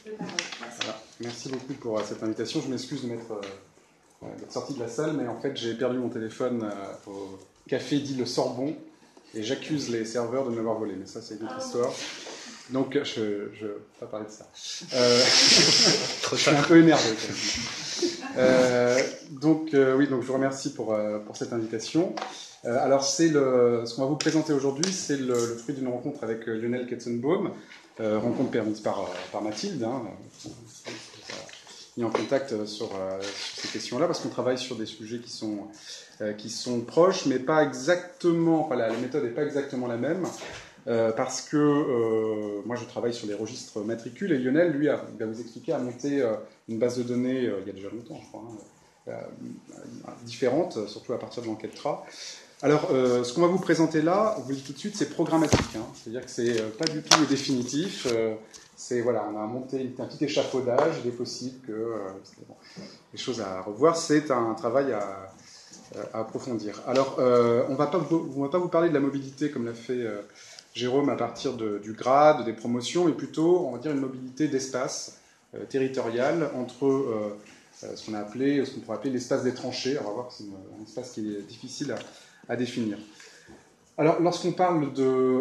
Voilà. Merci beaucoup pour cette invitation. Je m'excuse de d'être sorti de la salle, mais en fait j'ai perdu mon téléphone au café dit Le Sorbon et j'accuse les serveurs de me l'avoir volé. Mais ça c'est une autre histoire. Donc je ne vais pas parler de ça. Je suis un peu énervé quand même. Donc je vous remercie pour cette invitation. Alors ce qu'on va vous présenter aujourd'hui, c'est le fruit d'une rencontre avec Lionel Ketzenbaum, rencontre permise par Mathilde, mis en contact sur ces questions-là, parce qu'on travaille sur des sujets qui sont proches, mais pas exactement, enfin la méthode n'est pas exactement la même, parce que moi je travaille sur les registres matricules, et Lionel, lui, il va vous expliquer, a monté une base de données, il y a déjà longtemps, je crois, différente, surtout à partir de l'enquête TRA. Alors, ce qu'on va vous présenter là, on vous le dit tout de suite, c'est programmatique. C'est-à-dire que c'est pas du tout définitif. Voilà, on a monté un petit échafaudage. Il est possible que des choses à revoir. C'est un travail à approfondir. Alors, on ne va pas vous parler de la mobilité comme l'a fait Jérôme à partir du grade, des promotions, mais plutôt, on va dire, une mobilité d'espace territorial entre ce qu'on pourrait appeler l'espace des tranchées. On va voir que c'est un espace qui est difficile à définir. Alors, lorsqu'on parle de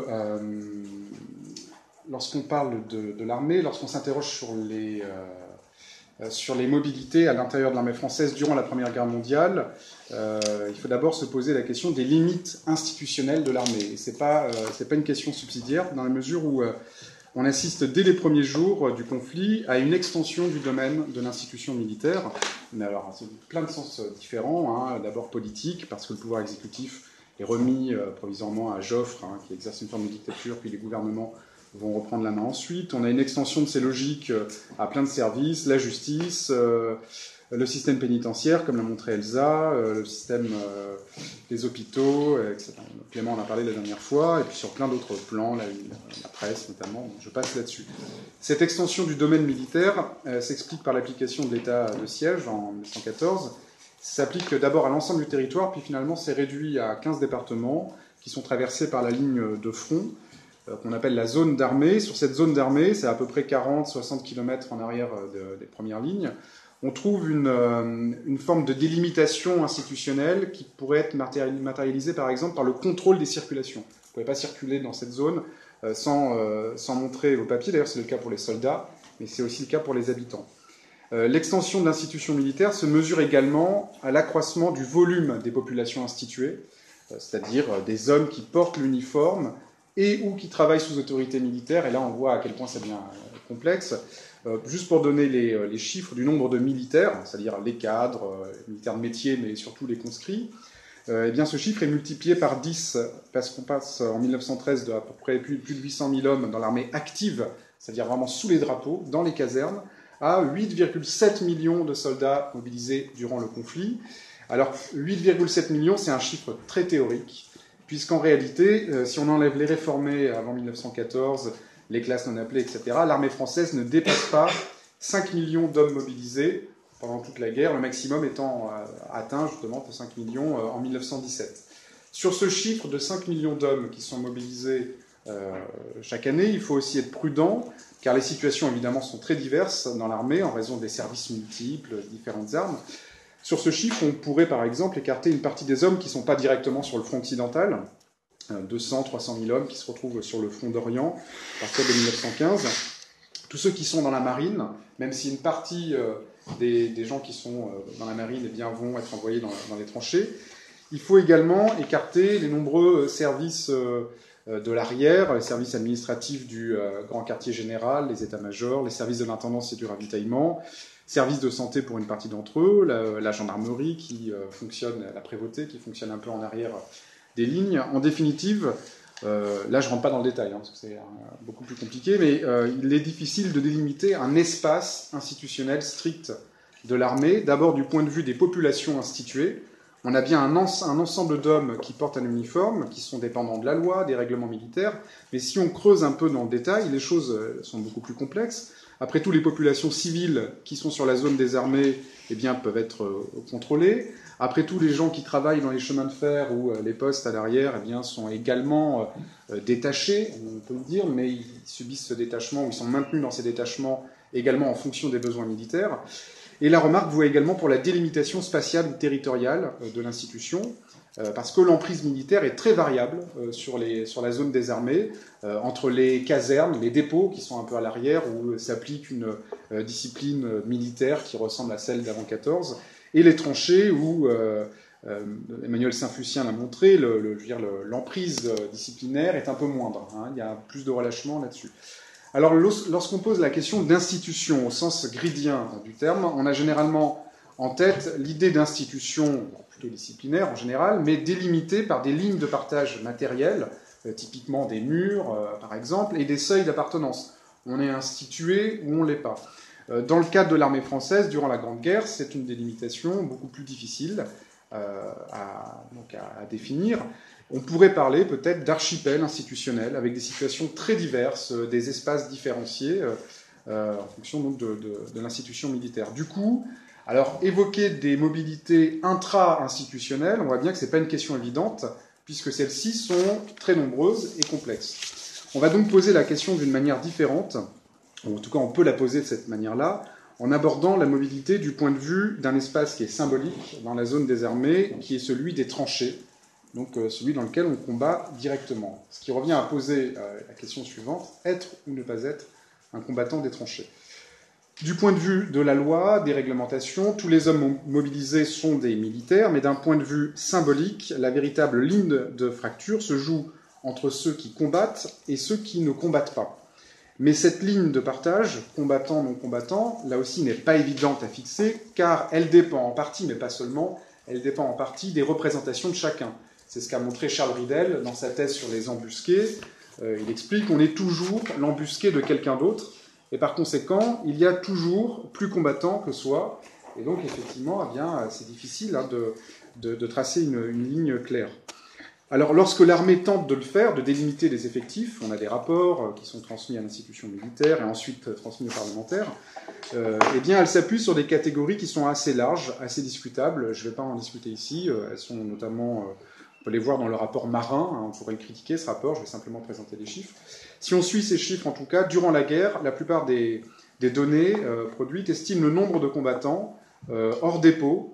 l'armée, lorsqu'on s'interroge sur les mobilités à l'intérieur de l'armée française durant la Première Guerre mondiale, il faut d'abord se poser la question des limites institutionnelles de l'armée. Et c'est pas une question subsidiaire, dans la mesure où on assiste dès les premiers jours du conflit à une extension du domaine de l'institution militaire. Mais alors, c'est plein de sens différents. D'abord politique, parce que le pouvoir exécutif est remis provisoirement à Joffre, qui exerce une forme de dictature, puis les gouvernements vont reprendre la main ensuite. On a une extension de ces logiques à plein de services, la justice, le système pénitentiaire, comme l'a montré Elsa, le système des hôpitaux, etc. Clément en a parlé la dernière fois, et puis sur plein d'autres plans, la presse notamment, je passe là-dessus. Cette extension du domaine militaire s'explique par l'application de l'état de siège en 1914. Ça s'applique d'abord à l'ensemble du territoire, puis finalement c'est réduit à 15 départements qui sont traversés par la ligne de front, qu'on appelle la zone d'armée. Sur cette zone d'armée, c'est à peu près 40-60 km en arrière des premières lignes. On trouve une forme de délimitation institutionnelle qui pourrait être matérialisée par exemple par le contrôle des circulations. Vous ne pouvez pas circuler dans cette zone sans montrer vos papiers. D'ailleurs, c'est le cas pour les soldats, mais c'est aussi le cas pour les habitants. L'extension de l'institution militaire se mesure également à l'accroissement du volume des populations instituées, c'est-à-dire des hommes qui portent l'uniforme et ou qui travaillent sous autorité militaire. Et là, on voit à quel point ça devient complexe. Juste pour donner les chiffres du nombre de militaires, c'est-à-dire les cadres, les militaires de métier, mais surtout les conscrits, eh bien ce chiffre est multiplié par 10, parce qu'on passe en 1913 de à peu près plus de 800 000 hommes dans l'armée active, c'est-à-dire vraiment sous les drapeaux, dans les casernes, à 8,7 millions de soldats mobilisés durant le conflit. Alors 8,7 millions, c'est un chiffre très théorique, puisqu'en réalité, si on enlève les réformés avant 1914, les classes non appelées, etc., l'armée française ne dépasse pas 5 millions d'hommes mobilisés pendant toute la guerre, le maximum étant atteint justement de 5 millions en 1917. Sur ce chiffre de 5 millions d'hommes qui sont mobilisés chaque année, il faut aussi être prudent, car les situations évidemment sont très diverses dans l'armée en raison des services multiples, différentes armes. Sur ce chiffre, on pourrait par exemple écarter une partie des hommes qui ne sont pas directement sur le front occidental, 200, 300 000 hommes qui se retrouvent sur le front d'Orient à partir de 1915. Tous ceux qui sont dans la marine, même si une partie des gens qui sont dans la marine eh bien, vont être envoyés dans les tranchées. Il faut également écarter les nombreux services de l'arrière, les services administratifs du grand quartier général, les états-majors, les services de l'intendance et du ravitaillement, services de santé pour une partie d'entre eux, la gendarmerie qui fonctionne, la prévôté qui fonctionne un peu en arrière des lignes. En définitive, là je ne rentre pas dans le détail, parce que c'est beaucoup plus compliqué, mais il est difficile de délimiter un espace institutionnel strict de l'armée, d'abord du point de vue des populations instituées. On a bien un ensemble d'hommes qui portent un uniforme, qui sont dépendants de la loi, des règlements militaires, mais si on creuse un peu dans le détail, les choses sont beaucoup plus complexes. Après tout, les populations civiles qui sont sur la zone des armées eh bien, peuvent être contrôlées. Après tout, les gens qui travaillent dans les chemins de fer ou les postes à l'arrière eh bien, sont également détachés, on peut le dire, mais ils subissent ce détachement, ou ils sont maintenus dans ces détachements également en fonction des besoins militaires. Et la remarque vaut également pour la délimitation spatiale ou territoriale de l'institution, parce que l'emprise militaire est très variable sur la zone des armées, entre les casernes, les dépôts qui sont un peu à l'arrière, où s'applique une discipline militaire qui ressemble à celle d'avant 14, et les tranchées où Emmanuel Saint-Fucien l'a montré, l'emprise disciplinaire est un peu moindre. Hein, il y a plus de relâchement là-dessus. Alors, lorsqu'on pose la question d'institution au sens gridien du terme, on a généralement en tête l'idée d'institution plutôt disciplinaire en général, mais délimitée par des lignes de partage matérielles, typiquement des murs, par exemple, et des seuils d'appartenance. On est institué ou on ne l'est pas. Dans le cadre de l'armée française, durant la Grande Guerre, c'est une délimitation beaucoup plus difficile à définir. On pourrait parler peut-être d'archipel institutionnel, avec des situations très diverses, des espaces différenciés, en fonction donc de l'institution militaire. Du coup, alors évoquer des mobilités intra-institutionnelles, on voit bien que ce n'est pas une question évidente, puisque celles-ci sont très nombreuses et complexes. On va donc poser la question d'une manière différente, ou en tout cas on peut la poser de cette manière-là, en abordant la mobilité du point de vue d'un espace qui est symbolique dans la zone des armées, qui est celui des tranchées, donc celui dans lequel on combat directement. Ce qui revient à poser la question suivante, être ou ne pas être un combattant des tranchées. Du point de vue de la loi, des réglementations, tous les hommes mobilisés sont des militaires, mais d'un point de vue symbolique, la véritable ligne de fracture se joue entre ceux qui combattent et ceux qui ne combattent pas. Mais cette ligne de partage, combattant-non combattant, là aussi n'est pas évidente à fixer, car elle dépend en partie, mais pas seulement, elle dépend en partie des représentations de chacun. C'est ce qu'a montré Charles Ridel dans sa thèse sur les embusqués. Il explique qu'on est toujours l'embusqué de quelqu'un d'autre, et par conséquent, il y a toujours plus combattant que soi, et donc effectivement, eh bien, c'est difficile hein, de tracer une ligne claire. Alors, lorsque l'armée tente de le faire, de délimiter les effectifs, on a des rapports qui sont transmis à l'institution militaire et ensuite transmis aux parlementaires, eh bien, elle s'appuie sur des catégories qui sont assez larges, assez discutables. Je ne vais pas en discuter ici. Elles sont notamment, on peut les voir dans le rapport Marin. Hein, on pourrait le critiquer, ce rapport. Je vais simplement présenter les chiffres. Si on suit ces chiffres, en tout cas, durant la guerre, la plupart des données produites estiment le nombre de combattants hors dépôt.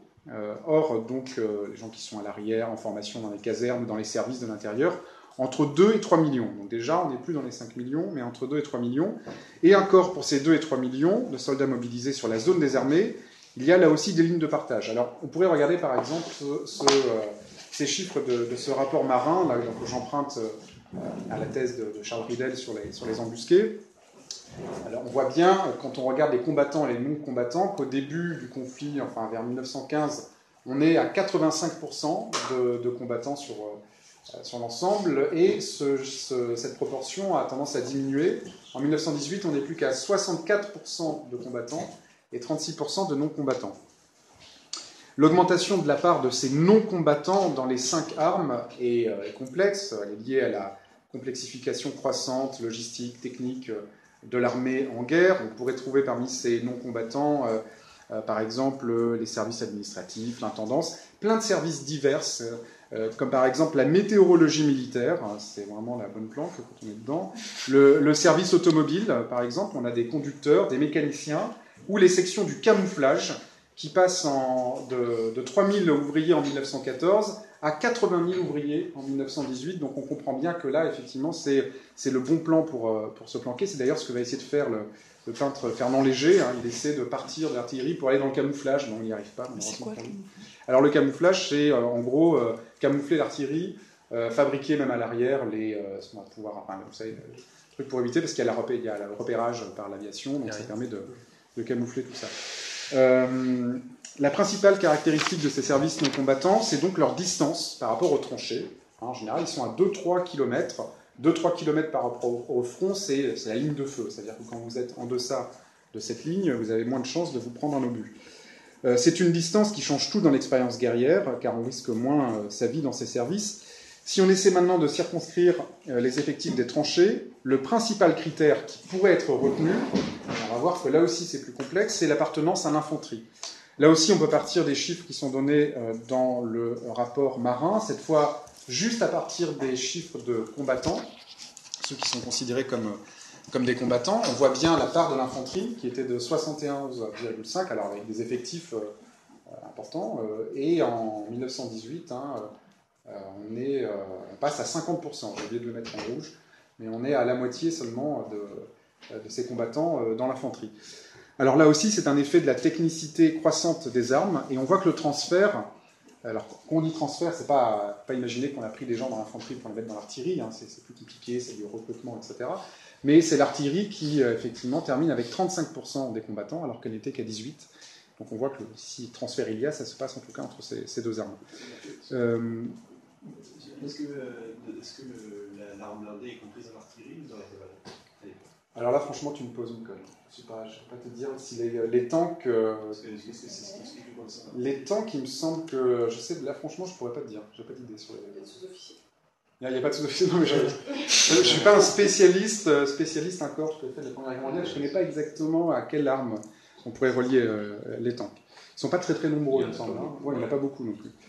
Or, donc, les gens qui sont à l'arrière, en formation dans les casernes, dans les services de l'intérieur, entre 2 et 3 millions. Donc déjà, on n'est plus dans les 5 millions, mais entre 2 et 3 millions. Et encore, pour ces 2 et 3 millions de soldats mobilisés sur la zone des armées, il y a là aussi des lignes de partage. Alors, on pourrait regarder, par exemple, ces chiffres de ce rapport Marin, là, que j'emprunte à la thèse de Charles Ridel sur les embusqués. Alors, on voit bien, quand on regarde les combattants et les non-combattants, qu'au début du conflit, enfin vers 1915, on est à 85% de combattants sur l'ensemble, et cette proportion a tendance à diminuer. En 1918, on n'est plus qu'à 64% de combattants et 36% de non-combattants. L'augmentation de la part de ces non-combattants dans les 5 armes est complexe, elle est liée à la complexification croissante, logistique, technique, de l'armée en guerre. On pourrait trouver parmi ces non-combattants, par exemple, les services administratifs, l'intendance, plein de services divers, comme par exemple la météorologie militaire, c'est vraiment la bonne planque quand on est dedans, le service automobile, par exemple, on a des conducteurs, des mécaniciens, ou les sections du camouflage, qui passent de 3000 ouvriers en 1914 à 80 000 ouvriers en 1918. Donc on comprend bien que là, effectivement, c'est le bon plan pour se planquer. C'est d'ailleurs ce que va essayer de faire le peintre Fernand Léger. Hein. Il essaie de partir de l'artillerie pour aller dans le camouflage, mais on n'y arrive pas. C'est quoi, alors le camouflage, c'est en gros camoufler l'artillerie, fabriquer même à l'arrière ce qu'on va pouvoir, enfin, vous savez, le truc pour éviter, parce qu'il y a le repérage par l'aviation, donc ça permet de camoufler tout ça. La principale caractéristique de ces services non combattants, c'est donc leur distance par rapport aux tranchées. En général, ils sont à 2-3 km. 2-3 km par rapport au front, c'est la ligne de feu. C'est-à-dire que quand vous êtes en deçà de cette ligne, vous avez moins de chances de vous prendre un obus. C'est une distance qui change tout dans l'expérience guerrière, car on risque moins sa vie dans ces services. Si on essaie maintenant de circonscrire les effectifs des tranchées, le principal critère qui pourrait être retenu, on va voir que là aussi c'est plus complexe, c'est l'appartenance à l'infanterie. Là aussi, on peut partir des chiffres qui sont donnés dans le rapport Marin, cette fois juste à partir des chiffres de combattants, ceux qui sont considérés comme comme des combattants. On voit bien la part de l'infanterie qui était de 71,5, alors avec des effectifs importants. Et en 1918, on passe à 50%. J'ai oublié de le mettre en rouge, mais on est à la moitié seulement de ces combattants dans l'infanterie. Alors là aussi, c'est un effet de la technicité croissante des armes, et on voit que le transfert, alors quand on dit transfert, c'est pas imaginer qu'on a pris des gens dans l'infanterie pour les mettre dans l'artillerie, hein, c'est plus compliqué, c'est du recrutement, etc. Mais c'est l'artillerie qui, effectivement, termine avec 35% des combattants, alors qu'elle n'était qu'à 18%. Donc on voit que si transfert il y a, ça se passe en tout cas entre ces deux armes. Est-ce que l'arme blindée est comprise dans l'artillerie ou dans la cavalerie? Alors là, franchement, tu me poses une colle. Je ne vais pas te dire si les tanks. Les tanks, il me semble que. Je sais, là, franchement, je ne pourrais pas te dire. Je n'ai pas d'idée sur les. Il y a des sous-officiers. Il n'y a pas de sous-officiers, non, mais je ne suis pas un spécialiste encore de la Première Guerre mondiale. Je ne connais pas exactement à quelle arme on pourrait relier les tanks. Ils ne sont pas très très nombreux, il me semble. Hein. Ouais, il n'y en a pas beaucoup non plus.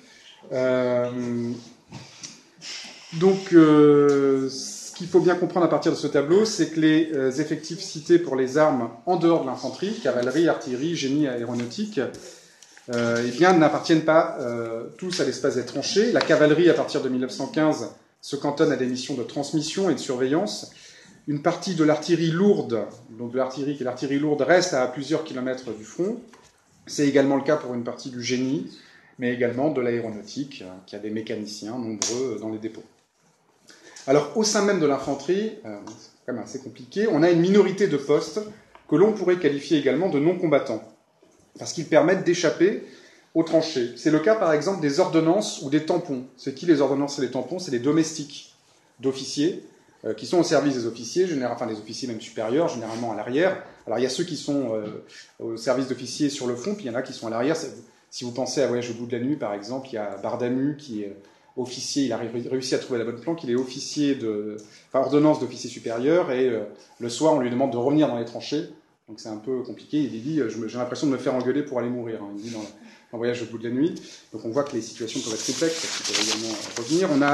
Ce qu'il faut bien comprendre à partir de ce tableau, c'est que les effectifs cités pour les armes en dehors de l'infanterie, cavalerie, artillerie, génie aéronautique, n'appartiennent pas tous à l'espace des tranchées. La cavalerie, à partir de 1915, se cantonne à des missions de transmission et de surveillance. Une partie de l'artillerie lourde, donc de l'artillerie qui est l'artillerie lourde, reste à plusieurs kilomètres du front. C'est également le cas pour une partie du génie, mais également de l'aéronautique, qui a des mécaniciens nombreux dans les dépôts. Alors, au sein même de l'infanterie, c'est quand même assez compliqué, on a une minorité de postes que l'on pourrait qualifier également de non-combattants, parce qu'ils permettent d'échapper aux tranchées. C'est le cas, par exemple, des ordonnances ou des tampons. C'est qui les ordonnances et les tampons? C'est les domestiques d'officiers, qui sont au service des officiers, enfin des officiers même supérieurs, généralement à l'arrière. Alors, il y a ceux qui sont au service d'officiers sur le front, puis il y en a qui sont à l'arrière. Si vous pensez à Voyage au bout de la nuit, par exemple, il y a Bardamu qui est officier, il a réussi à trouver la bonne planque, il est ordonnance d'officier supérieur, et le soir, on lui demande de revenir dans les tranchées. Donc c'est un peu compliqué. Il dit, j'ai l'impression de me faire engueuler pour aller mourir. Hein. Il dit dans Voyage au bout de la nuit. Donc on voit que les situations peuvent être complexes, parce qu'ils peuvent également revenir. On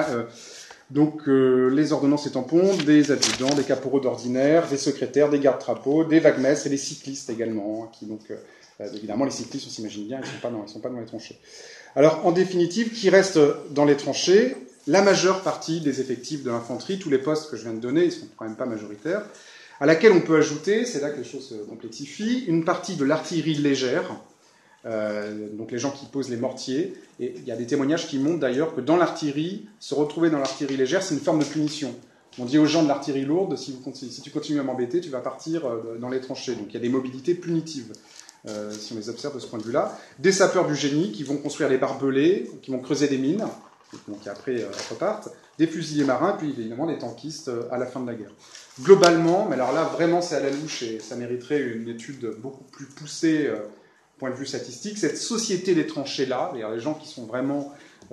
a les ordonnances et tampons, des adjudants, des caporaux d'ordinaire, des secrétaires, des gardes-trapeaux, des vaguemestres et des cyclistes également, hein, qui évidemment, les cyclistes, on s'imagine bien, ils ne sont pas dans les tranchées. Alors, en définitive, qui reste dans les tranchées? La majeure partie des effectifs de l'infanterie, tous les postes que je viens de donner, ils ne sont quand même pas majoritaires, à laquelle on peut ajouter, c'est là que les choses se complexifient, une partie de l'artillerie légère, donc les gens qui posent les mortiers, et il y a des témoignages qui montrent d'ailleurs que dans l'artillerie, se retrouver dans l'artillerie légère, c'est une forme de punition. On dit aux gens de l'artillerie lourde, si tu continues à m'embêter, tu vas partir dans les tranchées. Donc il y a des mobilités punitives. Si on les observe de ce point de vue-là, des sapeurs du génie qui vont construire les barbelés, qui vont creuser des mines, qui après repartent, des fusiliers marins, puis évidemment des tankistes à la fin de la guerre. Globalement, mais alors là vraiment c'est à la louche et ça mériterait une étude beaucoup plus poussée point de vue statistique, cette société des tranchées-là, les gens qui sont vraiment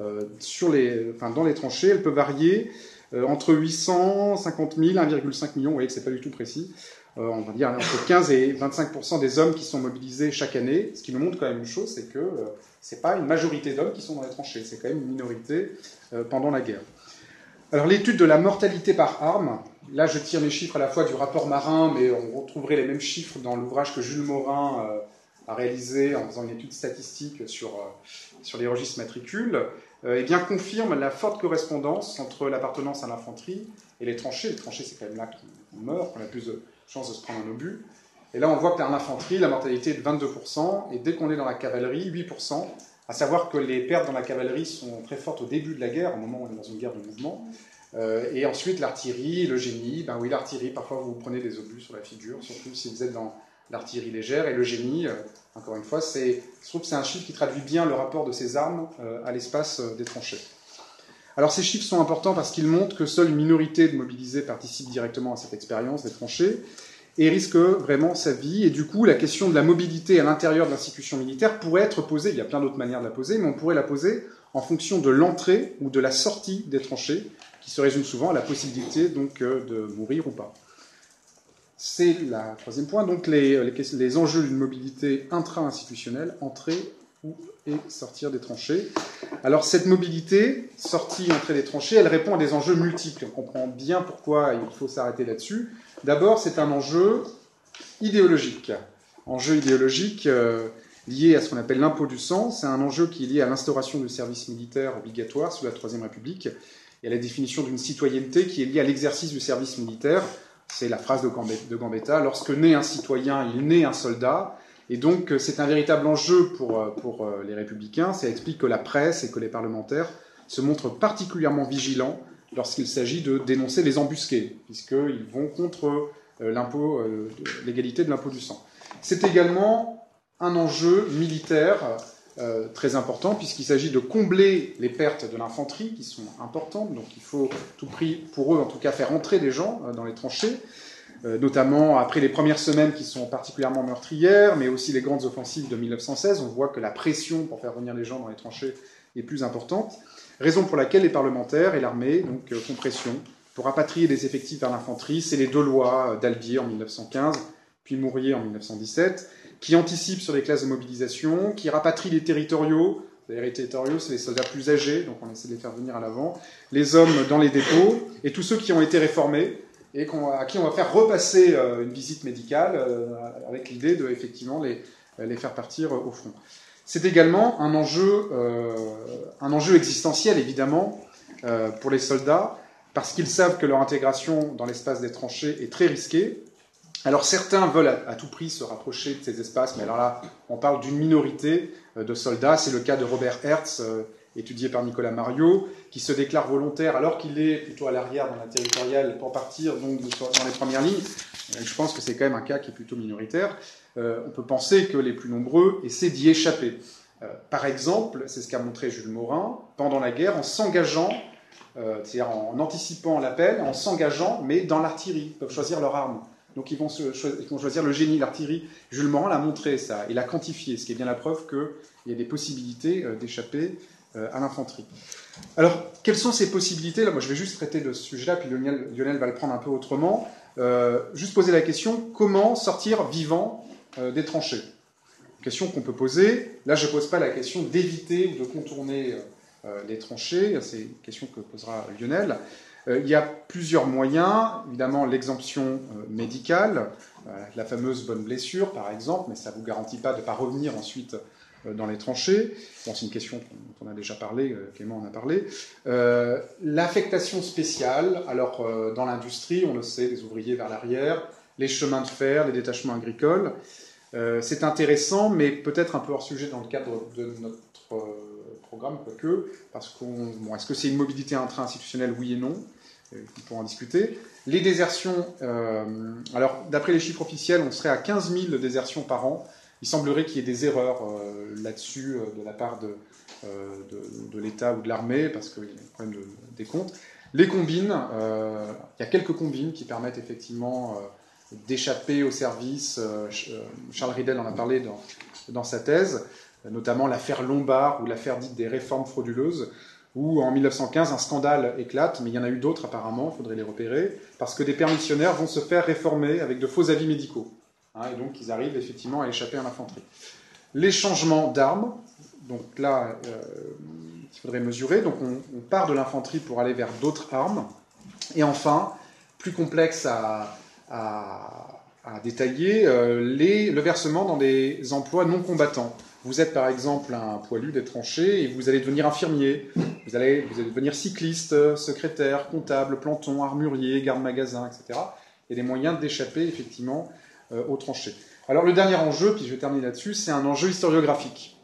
dans les tranchées, elle peut varier entre 850 000 et 1,5 million, vous voyez que c'est pas du tout précis. On va dire entre 15 et 25% des hommes qui sont mobilisés chaque année, ce qui nous montre quand même une chose, c'est que c'est pas une majorité d'hommes qui sont dans les tranchées, c'est quand même une minorité pendant la guerre. Alors l'étude de la mortalité par arme, là je tire mes chiffres à la fois du rapport Marin, mais on retrouverait les mêmes chiffres dans l'ouvrage que Jules Morin a réalisé en faisant une étude statistique sur les registres matricules, confirme la forte correspondance entre l'appartenance à l'infanterie et les tranchées. Les tranchées, c'est quand même là qu'on meurt, qu'on a plus de chance de se prendre un obus. Et là, on voit que dans l'infanterie, la mortalité est de 22%, et dès qu'on est dans la cavalerie, 8%, à savoir que les pertes dans la cavalerie sont très fortes au début de la guerre, au moment où on est dans une guerre de mouvement. Et ensuite, l'artillerie, le génie, l'artillerie, parfois vous prenez des obus sur la figure, surtout si vous êtes dans l'artillerie légère, et le génie, encore une fois, je trouve que c'est un chiffre qui traduit bien le rapport de ces armes à l'espace des tranchées. Alors ces chiffres sont importants parce qu'ils montrent que seule une minorité de mobilisés participe directement à cette expérience des tranchées et risque vraiment sa vie. Et du coup, la question de la mobilité à l'intérieur de l'institution militaire pourrait être posée, il y a plein d'autres manières de la poser, mais on pourrait la poser en fonction de l'entrée ou de la sortie des tranchées, qui se résume souvent à la possibilité donc, de mourir ou pas. C'est le troisième point, donc les enjeux d'une mobilité intra-institutionnelle, entrer et sortir des tranchées. Alors cette mobilité, sortie, entrée des tranchées, elle répond à des enjeux multiples. On comprend bien pourquoi il faut s'arrêter là-dessus. D'abord, c'est un enjeu idéologique. Enjeu idéologique lié à ce qu'on appelle l'impôt du sang. C'est un enjeu qui est lié à l'instauration du service militaire obligatoire sous la Troisième République et à la définition d'une citoyenneté qui est liée à l'exercice du service militaire. C'est la phrase de Gambetta. Lorsque naît un citoyen, il naît un soldat. Et donc, c'est un véritable enjeu pour les Républicains. Ça explique que la presse et que les parlementaires se montrent particulièrement vigilants lorsqu'il s'agit de dénoncer les embusqués, puisqu'ils vont contre l'égalité de l'impôt du sang. C'est également un enjeu militaire très important, puisqu'il s'agit de combler les pertes de l'infanterie, qui sont importantes. Donc il faut à tout prix, pour eux en tout cas, faire entrer des gens dans les tranchées, notamment après les premières semaines qui sont particulièrement meurtrières, mais aussi les grandes offensives de 1916. On voit que la pression pour faire venir les gens dans les tranchées est plus importante. Raison pour laquelle les parlementaires et l'armée font pression pour rapatrier des effectifs vers l'infanterie. C'est les deux lois d'Albier en 1915, puis Mourier en 1917, qui anticipent sur les classes de mobilisation, qui rapatrient les territoriaux. D'ailleurs, les territoriaux, c'est les soldats plus âgés, donc on essaie de les faire venir à l'avant. Les hommes dans les dépôts, et tous ceux qui ont été réformés, et à qui on va faire repasser une visite médicale, avec l'idée de, effectivement, les faire partir au front. C'est également un enjeu existentiel, évidemment, pour les soldats, parce qu'ils savent que leur intégration dans l'espace des tranchées est très risquée. Alors certains veulent à tout prix se rapprocher de ces espaces, mais alors là, on parle d'une minorité de soldats. C'est le cas de Robert Hertz, étudié par Nicolas Mariot, qui se déclare volontaire alors qu'il est plutôt à l'arrière dans la territoriale pour partir donc dans les premières lignes. Je pense que c'est quand même un cas qui est plutôt minoritaire. On peut penser que les plus nombreux essaient d'y échapper. Par exemple, c'est ce qu'a montré Jules Morin, pendant la guerre, en s'engageant, c'est-à-dire en anticipant l'appel, en s'engageant, mais dans l'artillerie. Ils peuvent choisir leur arme. Donc ils vont choisir le génie, l'artillerie. Jules Morin l'a montré ça, il l'a quantifié, ce qui est bien la preuve qu'il y a des possibilités d'échapper à l'infanterie. Alors, quelles sont ces possibilités? Là, moi, je vais juste traiter de ce sujet-là, puis Lionel va le prendre un peu autrement. Juste poser la question, comment sortir vivant des tranchées? Question qu'on peut poser. Là, je ne pose pas la question d'éviter ou de contourner les tranchées. C'est une question que posera Lionel. Il y a plusieurs moyens. Évidemment, l'exemption médicale, la fameuse bonne blessure, par exemple, mais ça ne vous garantit pas de ne pas revenir ensuite dans les tranchées. Bon, c'est une question dont on a déjà parlé, Clément en a parlé. L'affectation spéciale, alors dans l'industrie, on le sait, les ouvriers vers l'arrière, les chemins de fer, les détachements agricoles. C'est intéressant, mais peut-être un peu hors sujet dans le cadre de notre programme, quoique, parce est-ce que c'est une mobilité intra-institutionnelle, oui et non? On pourra en discuter. Les désertions, alors d'après les chiffres officiels, on serait à 15 000 désertions par an. Il semblerait qu'il y ait des erreurs là-dessus de la part de l'État ou de l'armée, parce qu'il y a un problème des comptes. Les combines, il y a quelques combines qui permettent effectivement d'échapper au service. Charles Ridel en a parlé dans sa thèse, notamment l'affaire Lombard ou l'affaire dite des réformes frauduleuses, où en 1915 un scandale éclate, mais il y en a eu d'autres apparemment, il faudrait les repérer, parce que des permissionnaires vont se faire réformer avec de faux avis médicaux. Et donc ils arrivent effectivement à échapper à l'infanterie. Les changements d'armes, donc là il faudrait mesurer, donc on part de l'infanterie pour aller vers d'autres armes. Et enfin, plus complexe à détailler, le versement dans des emplois non combattants. Vous êtes par exemple un poilu des tranchées et vous allez devenir infirmier, vous allez devenir cycliste, secrétaire, comptable, planton, armurier, garde-magasin, etc. Il y a des moyens d'échapper effectivement aux tranchées. Alors le dernier enjeu, puis je vais terminer là-dessus, c'est un enjeu historiographique.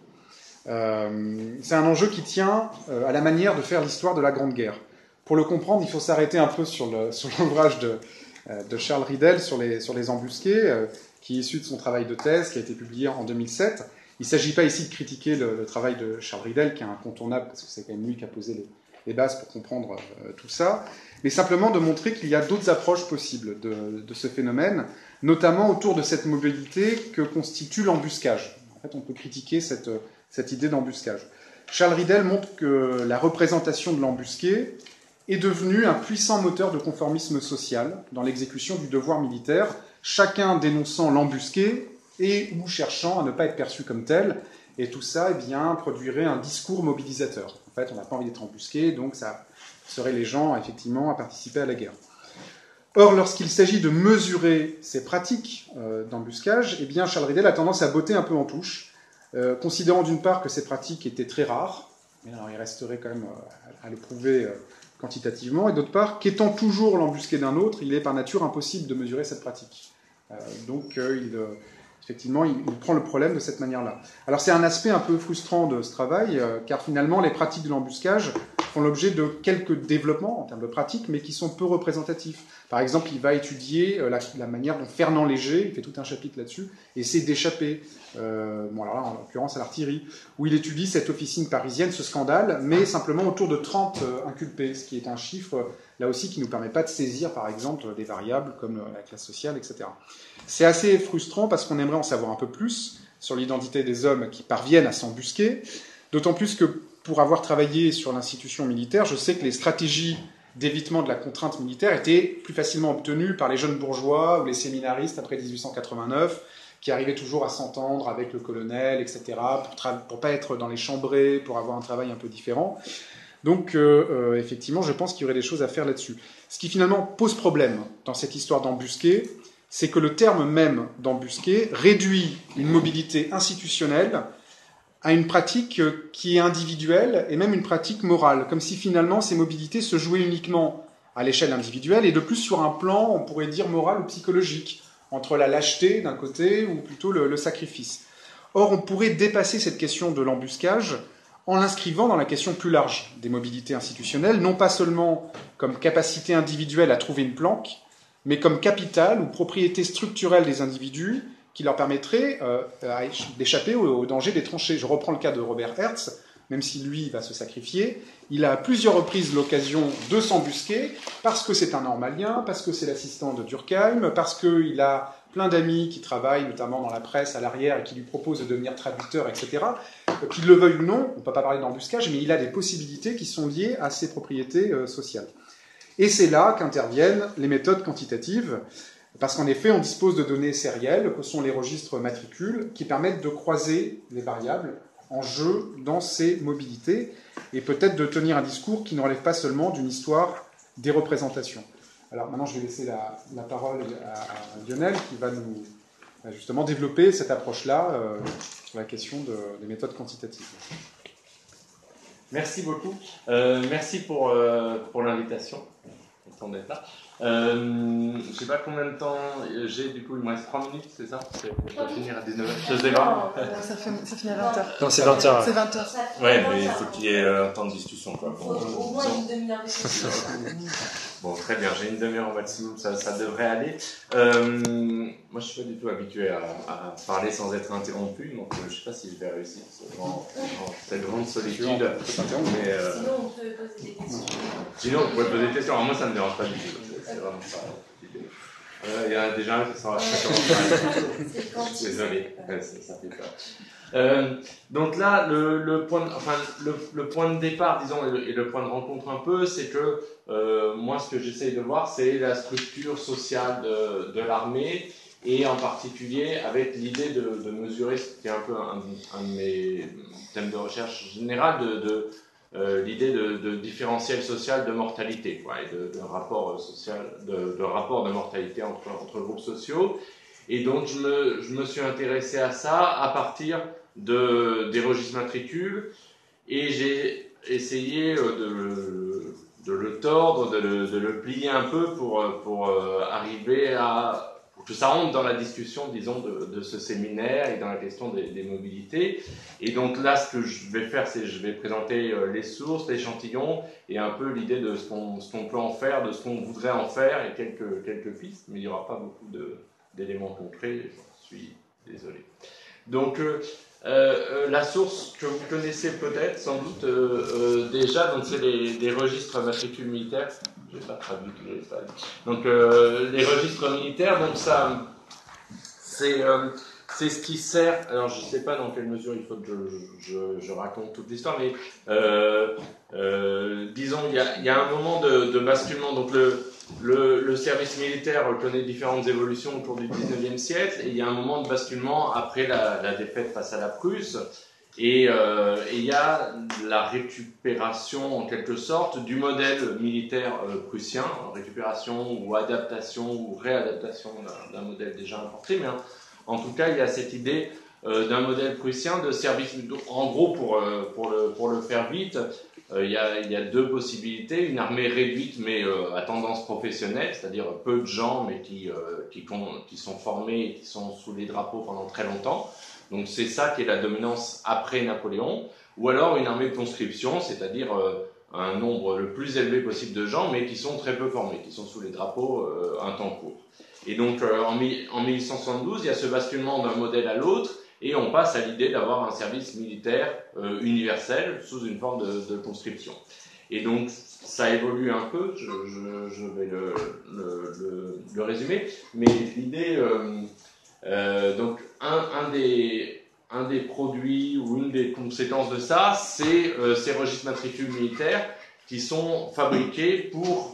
C'est un enjeu qui tient à la manière de faire l'histoire de la Grande Guerre. Pour le comprendre, il faut s'arrêter un peu sur l'ouvrage de Charles Ridel sur les embusqués, qui est issu de son travail de thèse, qui a été publié en 2007. Il ne s'agit pas ici de critiquer le travail de Charles Ridel, qui est incontournable, parce que c'est quand même lui qui a posé les bases pour comprendre tout ça, mais simplement de montrer qu'il y a d'autres approches possibles de ce phénomène, notamment autour de cette mobilité que constitue l'embuscage. En fait, on peut critiquer cette idée d'embuscage. Charles Ridel montre que la représentation de l'embusqué est devenue un puissant moteur de conformisme social dans l'exécution du devoir militaire, chacun dénonçant l'embusqué et ou cherchant à ne pas être perçu comme tel. Et tout ça, produirait un discours mobilisateur. En fait, on n'a pas envie d'être embusqué, donc ça ferait les gens, effectivement, à participer à la guerre. Or, lorsqu'il s'agit de mesurer ces pratiques d'embuscage, eh bien, Charles Riedel a tendance à botter un peu en touche, considérant d'une part que ces pratiques étaient très rares, mais alors il resterait quand même à le prouver quantitativement, et d'autre part qu'étant toujours l'embusqué d'un autre, il est par nature impossible de mesurer cette pratique. Effectivement, il prend le problème de cette manière-là. Alors c'est un aspect un peu frustrant de ce travail, car finalement les pratiques de l'embuscage font l'objet de quelques développements en termes de pratiques, mais qui sont peu représentatifs. Par exemple, il va étudier la manière dont Fernand Léger, il fait tout un chapitre là-dessus, essaie d'échapper, alors là, en l'occurrence à l'artillerie, où il étudie cette officine parisienne, ce scandale, mais simplement autour de 30 inculpés, ce qui est un chiffre, là aussi, qui ne nous permet pas de saisir, par exemple, des variables comme la classe sociale, etc. C'est assez frustrant parce qu'on aimerait en savoir un peu plus sur l'identité des hommes qui parviennent à s'embusquer, d'autant plus que pour avoir travaillé sur l'institution militaire, je sais que les stratégies d'évitement de la contrainte militaire étaient plus facilement obtenues par les jeunes bourgeois ou les séminaristes après 1889, qui arrivaient toujours à s'entendre avec le colonel, etc., pour pas être dans les chambrées, pour avoir un travail un peu différent. Donc, effectivement, je pense qu'il y aurait des choses à faire là-dessus. Ce qui finalement pose problème dans cette histoire d'embusqué, c'est que le terme même d'embusqué réduit une mobilité institutionnelle à une pratique qui est individuelle et même une pratique morale, comme si finalement ces mobilités se jouaient uniquement à l'échelle individuelle et de plus sur un plan, on pourrait dire, moral ou psychologique, entre la lâcheté d'un côté ou plutôt le sacrifice. Or, on pourrait dépasser cette question de l'embuscage en l'inscrivant dans la question plus large des mobilités institutionnelles, non pas seulement comme capacité individuelle à trouver une planque, mais comme capital ou propriété structurelle des individus qui leur permettrait d'échapper au danger des tranchées. Je reprends le cas de Robert Hertz, même si lui va se sacrifier, il a à plusieurs reprises l'occasion de s'embusquer, parce que c'est un normalien, parce que c'est l'assistant de Durkheim, parce qu'il a plein d'amis qui travaillent, notamment dans la presse à l'arrière, et qui lui proposent de devenir traducteur, etc. Qu'il le veuille ou non, on ne peut pas parler d'embuscage, mais il a des possibilités qui sont liées à ses propriétés sociales. Et c'est là qu'interviennent les méthodes quantitatives, parce qu'en effet, on dispose de données sérielles, que sont les registres matricules, qui permettent de croiser les variables en jeu dans ces mobilités, et peut-être de tenir un discours qui ne relève pas seulement d'une histoire des représentations. Alors maintenant, je vais laisser la parole à Lionel, qui va nous justement développer cette approche-là sur la question des méthodes quantitatives. Merci beaucoup. Merci pour l'invitation. Content d'être là. Je ne sais pas combien de temps j'ai, du coup, il me reste 3 minutes, c'est ça? Je dois finir à 19h. Je sais pas. Ça finit à 20h. Non, c'est 20h. C'est 20h. Ouais, mais il faut qu'il y ait un temps de discussion, quoi. Bon, au moins une demi-heure de discussion. Bon, très bien, j'ai une demi-heure au maximum, ça devrait aller. Moi, je suis pas du tout habitué à parler sans être interrompu, donc je ne sais pas si je vais réussir cette grande solitude. Mais, sinon, on peut poser des questions. Sinon, vous pouvez poser des questions. Alors, moi, ça ne me dérange pas du tout. C'est vraiment pas l'idée. Il y a déjà un qui s'en va. Désolé, ça fait peur. Donc là, le point de départ, disons, et le point de rencontre un peu, c'est que moi, ce que j'essaye de voir, c'est la structure sociale de l'armée, et en particulier avec l'idée de mesurer, ce qui est un peu un de mes thèmes de recherche générale, l'idée de différentiel social de mortalité, quoi, et de rapport social, de rapport de mortalité entre groupes sociaux. Et donc je me suis intéressé à ça à partir des registres matricules, et j'ai essayé de le tordre, de le plier un peu pour arriver pour que ça rentre dans la discussion, disons, de ce séminaire et dans la question des mobilités. Et donc là, ce que je vais faire, c'est je vais présenter les sources, l'échantillon, et un peu l'idée de ce qu'on peut en faire, de ce qu'on voudrait en faire, et quelques pistes, mais il n'y aura pas beaucoup d'éléments concrets, j'en suis désolé. Donc, la source que vous connaissez peut-être, sans doute, déjà, donc c'est les registres matricules militaires. Je n'ai pas traduit tous les slides. Donc, les registres militaires, donc ça, c'est ce qui sert. Alors, je ne sais pas dans quelle mesure il faut que je raconte toute l'histoire, mais disons, il y a un moment de basculement. Donc, le service militaire connaît différentes évolutions au cours du 19e siècle, et il y a un moment de basculement après la défaite face à la Prusse. Et il y a la récupération, en quelque sorte, du modèle militaire prussien, récupération ou adaptation ou réadaptation d'un modèle déjà importé, mais en tout cas, il y a cette idée d'un modèle prussien de service. En gros, pour le faire vite, il y a deux possibilités. Une armée réduite, mais à tendance professionnelle, c'est-à-dire peu de gens, mais qui sont formés et qui sont sous les drapeaux pendant très longtemps. Donc c'est ça qui est la dominance après Napoléon. Ou alors une armée de conscription, c'est-à-dire un nombre le plus élevé possible de gens, mais qui sont très peu formés, qui sont sous les drapeaux un temps court. Et donc en 1872, il y a ce basculement d'un modèle à l'autre, et on passe à l'idée d'avoir un service militaire universel sous une forme de conscription. Et donc ça évolue un peu, je vais le résumer, mais l'idée... donc un des produits ou une des conséquences de ça, c'est ces registres matricules militaires qui sont fabriqués pour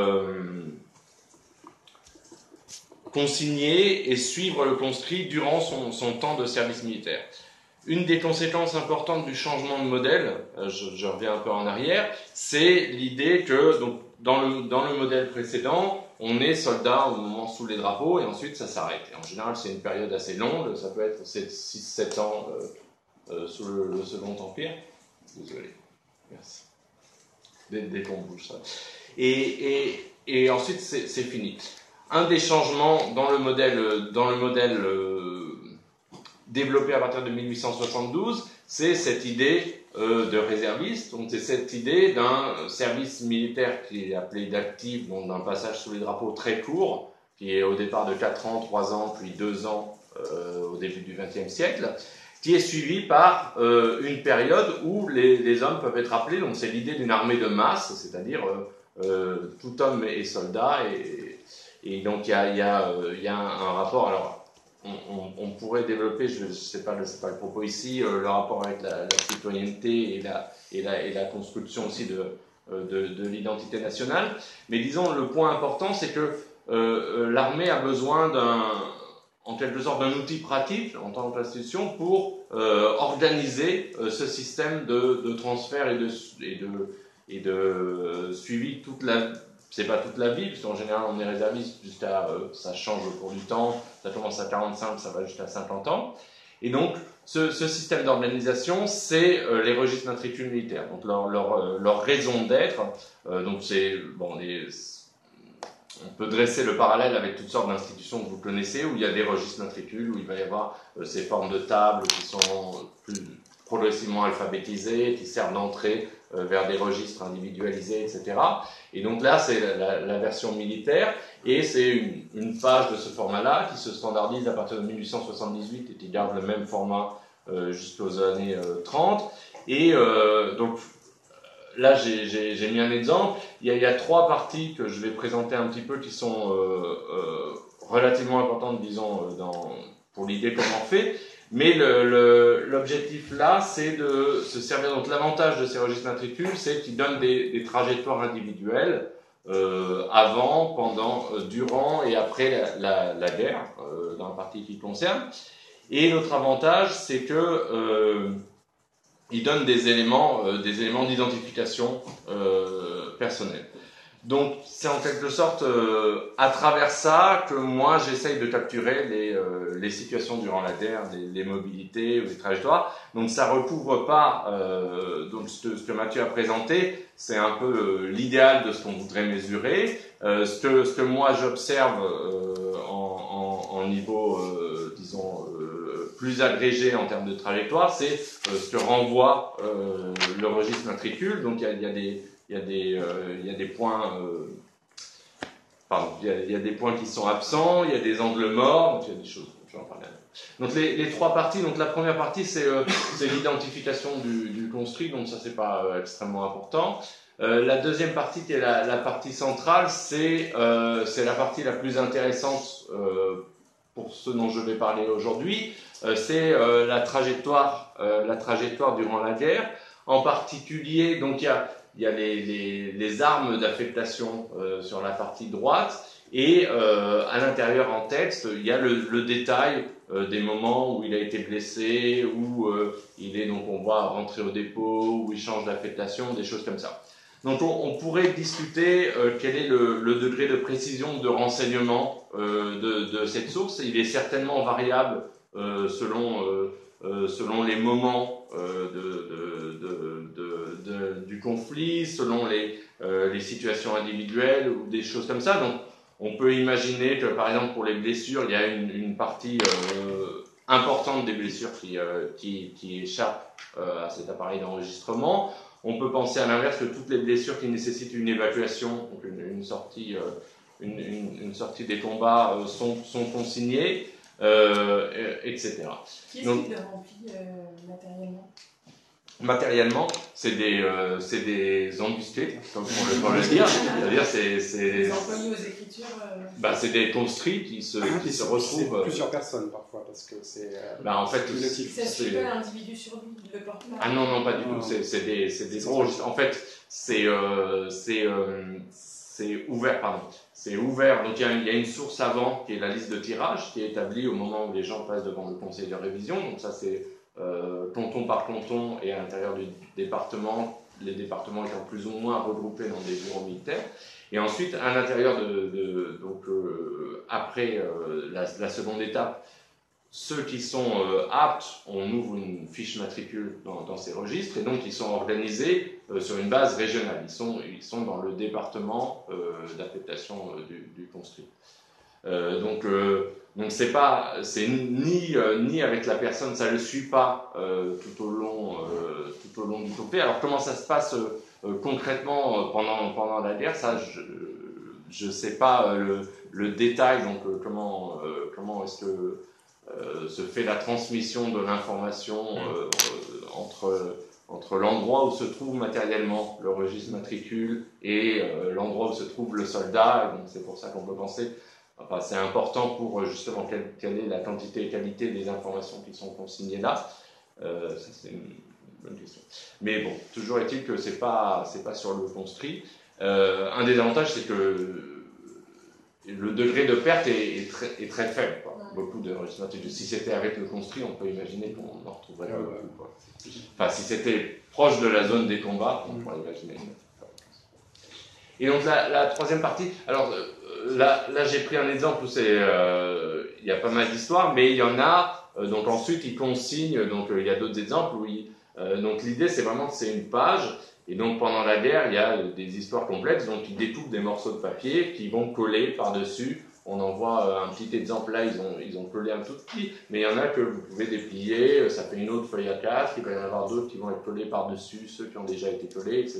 consigner et suivre le conscrit durant son temps de service militaire. Une des conséquences importantes du changement de modèle, je reviens un peu en arrière, c'est l'idée que donc, dans le modèle précédent, on est soldat au moment sous les drapeaux et ensuite ça s'arrête. Et en général, c'est une période assez longue, ça peut être 6-7 ans sous le Second Empire. Désolé, merci. Dès qu'on bouge ça. Et ensuite, c'est fini. Un des changements dans le modèle développé à partir de 1872, c'est cette idée de réserviste. Donc c'est cette idée d'un service militaire qui est appelé d'actif, donc d'un passage sous les drapeaux très court, qui est au départ de 4 ans, 3 ans, puis 2 ans au début du XXe siècle, qui est suivi par une période où les hommes peuvent être appelés. Donc c'est l'idée d'une armée de masse, c'est-à-dire tout homme est soldat, et donc il y a un rapport. Alors on pourrait développer, je sais pas le propos ici, le rapport avec la citoyenneté et la construction aussi de l'identité nationale. Mais disons, le point important, c'est que l'armée a besoin en quelque sorte d'un outil pratique en tant qu'institution pour organiser ce système de transfert et de suivi c'est pas toute la vie, parce qu'en général on est réserviste jusqu'à, ça change au cours du temps, ça commence à 45, ça va jusqu'à 50 ans. Et donc ce système d'organisation, c'est les registres matricules militaires. Donc leur raison d'être, donc c'est, bon, on peut dresser le parallèle avec toutes sortes d'institutions que vous connaissez, où il y a des registres matricules, où il va y avoir ces formes de tables qui sont plus progressivement alphabétisées, qui servent d'entrée vers des registres individualisés, etc. Et donc là, c'est la version militaire, et c'est une page de ce format-là qui se standardise à partir de 1878 et qui garde le même format jusqu'aux années 30. Et donc là, j'ai mis un exemple. Il y a 3 parties que je vais présenter un petit peu qui sont relativement importantes, disons, pour l'idée comment on fait. Mais l'objectif là, c'est de se servir. Donc l'avantage de ces registres matricules, c'est qu'ils donnent des trajectoires individuelles avant, pendant, durant et après la guerre, dans la partie qui concerne. Et l'autre avantage, c'est que ils donnent des éléments d'identification personnelle. Donc c'est en quelque sorte à travers ça que moi j'essaye de capturer les situations durant la guerre, les mobilités ou les trajectoires. Donc ça recouvre pas donc ce que Mathieu a présenté, c'est un peu l'idéal de ce qu'on voudrait mesurer. Ce que moi j'observe en niveau disons plus agrégé en termes de trajectoire, c'est ce que renvoie le registre matricule. Donc il y a des points, il y a des points qui sont absents, il y a des angles morts, donc il y a des choses. Je vais en parler. Donc les 3 parties. Donc la première partie, c'est l'identification du construit. Donc ça c'est pas extrêmement important. La deuxième partie, qui est la partie centrale, c'est la partie la plus intéressante pour ce dont je vais parler aujourd'hui. C'est la trajectoire durant la guerre. En particulier, donc il y a les armes d'affectation sur la partie droite, et à l'intérieur en texte, il y a le détail des moments où il a été blessé, où il est, donc on voit, rentrer au dépôt, où il change d'affectation, des choses comme ça. Donc on pourrait discuter quel est le degré de précision de renseignement de cette source. Il est certainement variable selon les moments du conflit, selon les situations individuelles ou des choses comme ça. Donc on peut imaginer que, par exemple, pour les blessures, il y a une partie importante des blessures qui échappe à cet appareil d'enregistrement. On peut penser à l'inverse que toutes les blessures qui nécessitent une évacuation, donc une sortie des combats, sont consignées, etc. Qui est-ce qui le remplit matériellement? Matériellement, c'est des embusqués, comme on peut le dire. C'est-à-dire, c'est Les employés aux écritures. c'est des conscrits qui se retrouvent. Plusieurs personnes parfois, parce que c'est. En fait, Ça suit pas l'individu sur lui, il le porte pas. Ah non, pas du tout. C'est des gros. En fait, c'est ouvert, pardon. C'est ouvert. Donc il y a une source avant qui est la liste de tirage qui est établie au moment où les gens passent devant le conseil de révision. Donc ça c'est canton par canton et à l'intérieur du département, les départements étant plus ou moins regroupés dans des bureaux militaires. Et ensuite, à l'intérieur après la seconde étape, ceux qui sont aptes, on ouvre une fiche matricule dans ces registres et donc ils sont organisés sur une base régionale. Ils sont dans le département d'affectation du conscrit. Donc c'est ni avec la personne, ça le suit pas tout au long du conflit. Alors comment ça se passe concrètement pendant la guerre, ça je sais pas le détail. Donc comment est-ce que se fait la transmission de l'information entre l'endroit où se trouve matériellement le registre matricule et l'endroit où se trouve le soldat. Et donc c'est pour ça qu'on peut penser, c'est important pour justement quelle est la quantité et qualité des informations qui sont consignées là. Ça c'est une bonne question. Mais bon, toujours est-il que c'est pas sur le conscrit. Un des avantages, c'est que le degré de perte est très faible, quoi. Beaucoup de registres. Si c'était avec le conscrit, on peut imaginer qu'on en retrouverait pas beaucoup, quoi. Enfin, si c'était proche de la zone des combats, on pourrait imaginer. Et donc la troisième partie, alors là j'ai pris un exemple où il y a pas mal d'histoires, mais il y en a, donc ensuite ils consignent, donc il y a d'autres exemples où donc l'idée c'est vraiment que c'est une page. Et donc pendant la guerre, il y a des histoires complexes, donc ils découpent des morceaux de papier qui vont coller par-dessus. On en voit un petit exemple là, ils ont collé un tout petit, mais il y en a que vous pouvez déplier, ça fait une autre feuille A4, il va y en avoir d'autres qui vont être collés par-dessus, ceux qui ont déjà été collés, etc.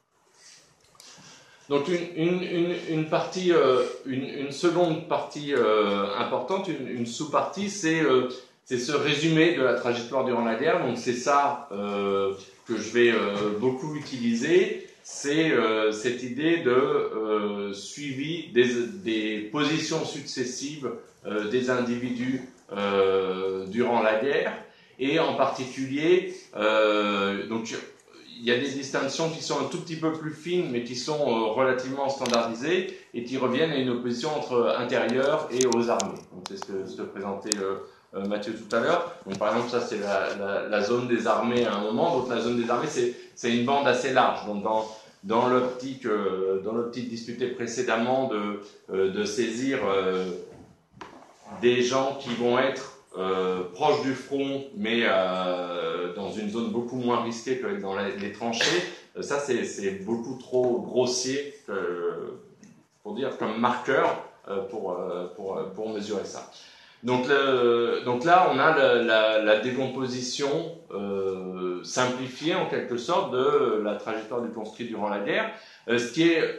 Donc une partie, une seconde partie importante, une sous-partie, c'est ce résumé de la trajectoire durant la guerre. Donc c'est ça que je vais beaucoup utiliser, c'est cette idée de suivi des positions successives des individus durant la guerre, et en particulier, donc il y a des distinctions qui sont un tout petit peu plus fines, mais qui sont relativement standardisées, et qui reviennent à une opposition entre intérieur et aux armées. Donc c'est ce que présentait Mathieu tout à l'heure. Donc par exemple, ça c'est la zone des armées à un moment. Donc la zone des armées, c'est une bande assez large. Donc dans l'optique discutée précédemment de saisir des gens qui vont être proches du front, mais dans une zone beaucoup moins risquée que dans les tranchées, ça c'est beaucoup trop grossier pour dire comme marqueur pour mesurer ça. Donc là, on a la décomposition simplifiée en quelque sorte de la trajectoire du conscrit durant la guerre, ce qui est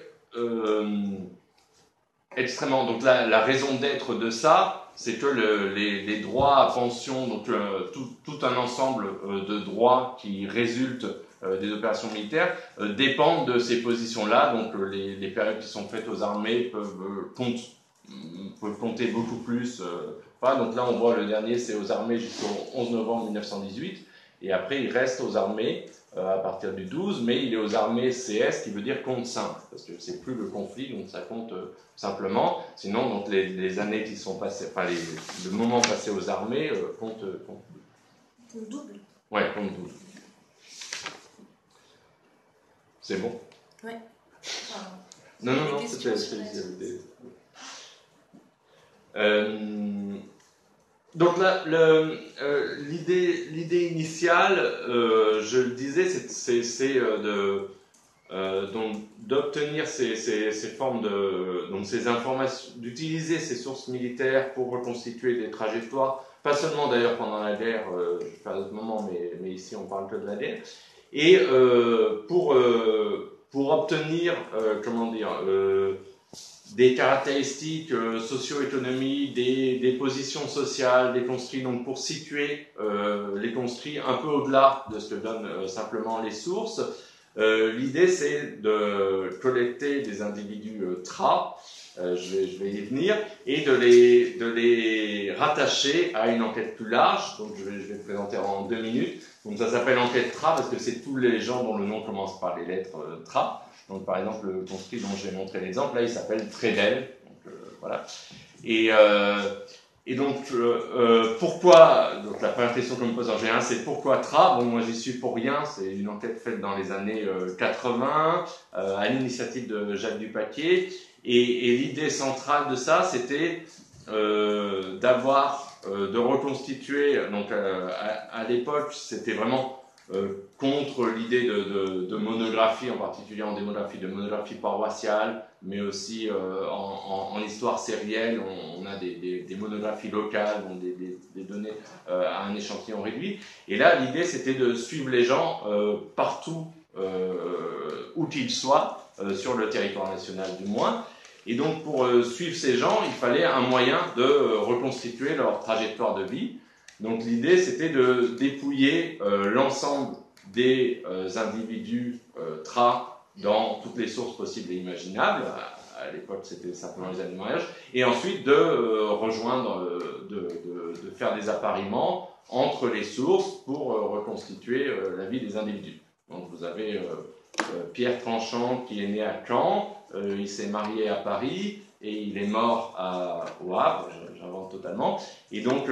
extrêmement. Donc la raison d'être de ça, c'est que les droits à pension, donc tout un ensemble de droits qui résultent des opérations militaires dépendent de ces positions-là. Donc les périodes qui sont faites aux armées peuvent compter beaucoup plus. Donc là, on voit le dernier, c'est aux armées jusqu'au 11 novembre 1918. Et après, il reste aux armées à partir du 12, mais il est aux armées CS, qui veut dire compte simple, parce que c'est plus le conflit, donc ça compte simplement. Sinon, donc les années qui sont passées, enfin le moment passé aux armées compte double. Ouais, compte double. C'est bon? Ouais. Non, c'était... Donc là, l'idée initiale, je le disais, c'est d'obtenir ces formes donc ces informations, d'utiliser ces sources militaires pour reconstituer des trajectoires, pas seulement d'ailleurs pendant la guerre, je vais faire d'autres moments, mais ici on parle que de la guerre, et pour obtenir, des caractéristiques socio-économiques, des positions sociales, des conscrits, donc pour situer les conscrits un peu au-delà de ce que donnent simplement les sources. L'idée, c'est de collecter des individus TRA, je vais y venir, et de les rattacher à une enquête plus large. Donc je vais le présenter en 2 minutes. Donc ça s'appelle enquête TRA parce que c'est tous les gens dont le nom commence par les lettres TRA. Donc par exemple, le conscrit dont j'ai montré l'exemple, là il s'appelle Trédel. Donc voilà. Et donc, pourquoi, donc la première question qu'on me pose en général, c'est pourquoi TRA? Bon, moi j'y suis pour rien, c'est une enquête faite dans les années 80, à l'initiative de Jacques Dupaquier, et l'idée centrale de ça, c'était de reconstituer, donc à l'époque, c'était vraiment contre l'idée de monographie, en particulier en démographie, de monographie paroissiale, mais aussi en histoire sérielle, on a des monographies locales, donc des données à un échantillon réduit. Et là, l'idée, c'était de suivre les gens partout où qu'ils soient, sur le territoire national du moins. Et donc, pour suivre ces gens, il fallait un moyen de reconstituer leur trajectoire de vie. Donc, l'idée, c'était de dépouiller l'ensemble des individus TRA dans toutes les sources possibles et imaginables. À l'époque, c'était simplement les années de mariage. Et ensuite, de rejoindre, de faire des appariements entre les sources pour reconstituer la vie des individus. Donc, vous avez Pierre Tranchant qui est né à Caen, il s'est marié à Paris et il est mort au Havre, j'invente totalement. Et donc,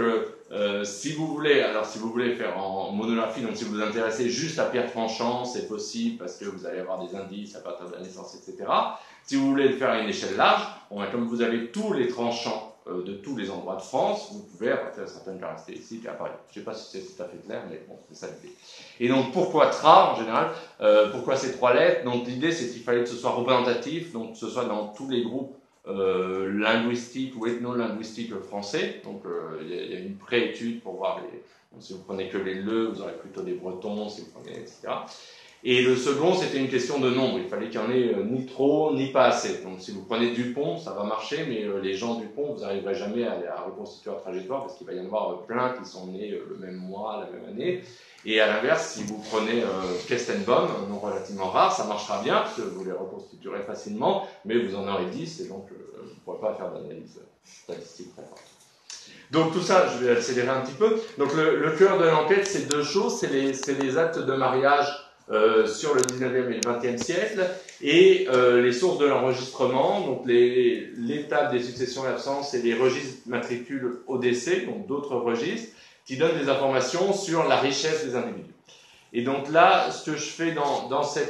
si vous voulez faire en monographie, donc si vous vous intéressez juste à Pierre Tranchant, c'est possible parce que vous allez avoir des indices à partir de la naissance, etc. Si vous voulez le faire à une échelle large, comme vous avez tous les tranchants de tous les endroits de France, vous pouvez apporter certaines caractéristiques à Paris. Je ne sais pas si c'est tout à fait clair, mais bon, c'est ça l'idée. Et donc, pourquoi TRA en général? Pourquoi ces 3 lettres? Donc, l'idée, c'est qu'il fallait que ce soit représentatif, donc que ce soit dans tous les groupes linguistiques ou ethno-linguistiques français. Donc, il y a une pré-étude pour voir donc, si vous prenez que les Le, vous aurez plutôt des Bretons, si vous prenez, etc. Et le second, c'était une question de nombre. Il fallait qu'il n'y en ait ni trop, ni pas assez. Donc, si vous prenez Dupont, ça va marcher, mais les gens Dupont, vous n'arriverez jamais à reconstituer leur trajectoire parce qu'il va y en avoir plein qui sont nés le même mois, la même année. Et à l'inverse, si vous prenez Kestenbaum, un nom relativement rare, ça marchera bien parce que vous les reconstituerez facilement, mais vous en aurez 10 et donc vous ne pourrez pas faire d'analyse statistique très forte. Donc tout ça, je vais accélérer un petit peu. Donc le cœur de l'enquête, c'est 2 choses. C'est les actes de mariage sur le 19e et le 20e siècle, et les sources de l'enregistrement, donc l'étape des successions et absences et les registres matricules au décès, donc d'autres registres, qui donnent des informations sur la richesse des individus. Et donc là, ce que je fais dans ce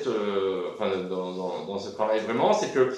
travail vraiment, c'est que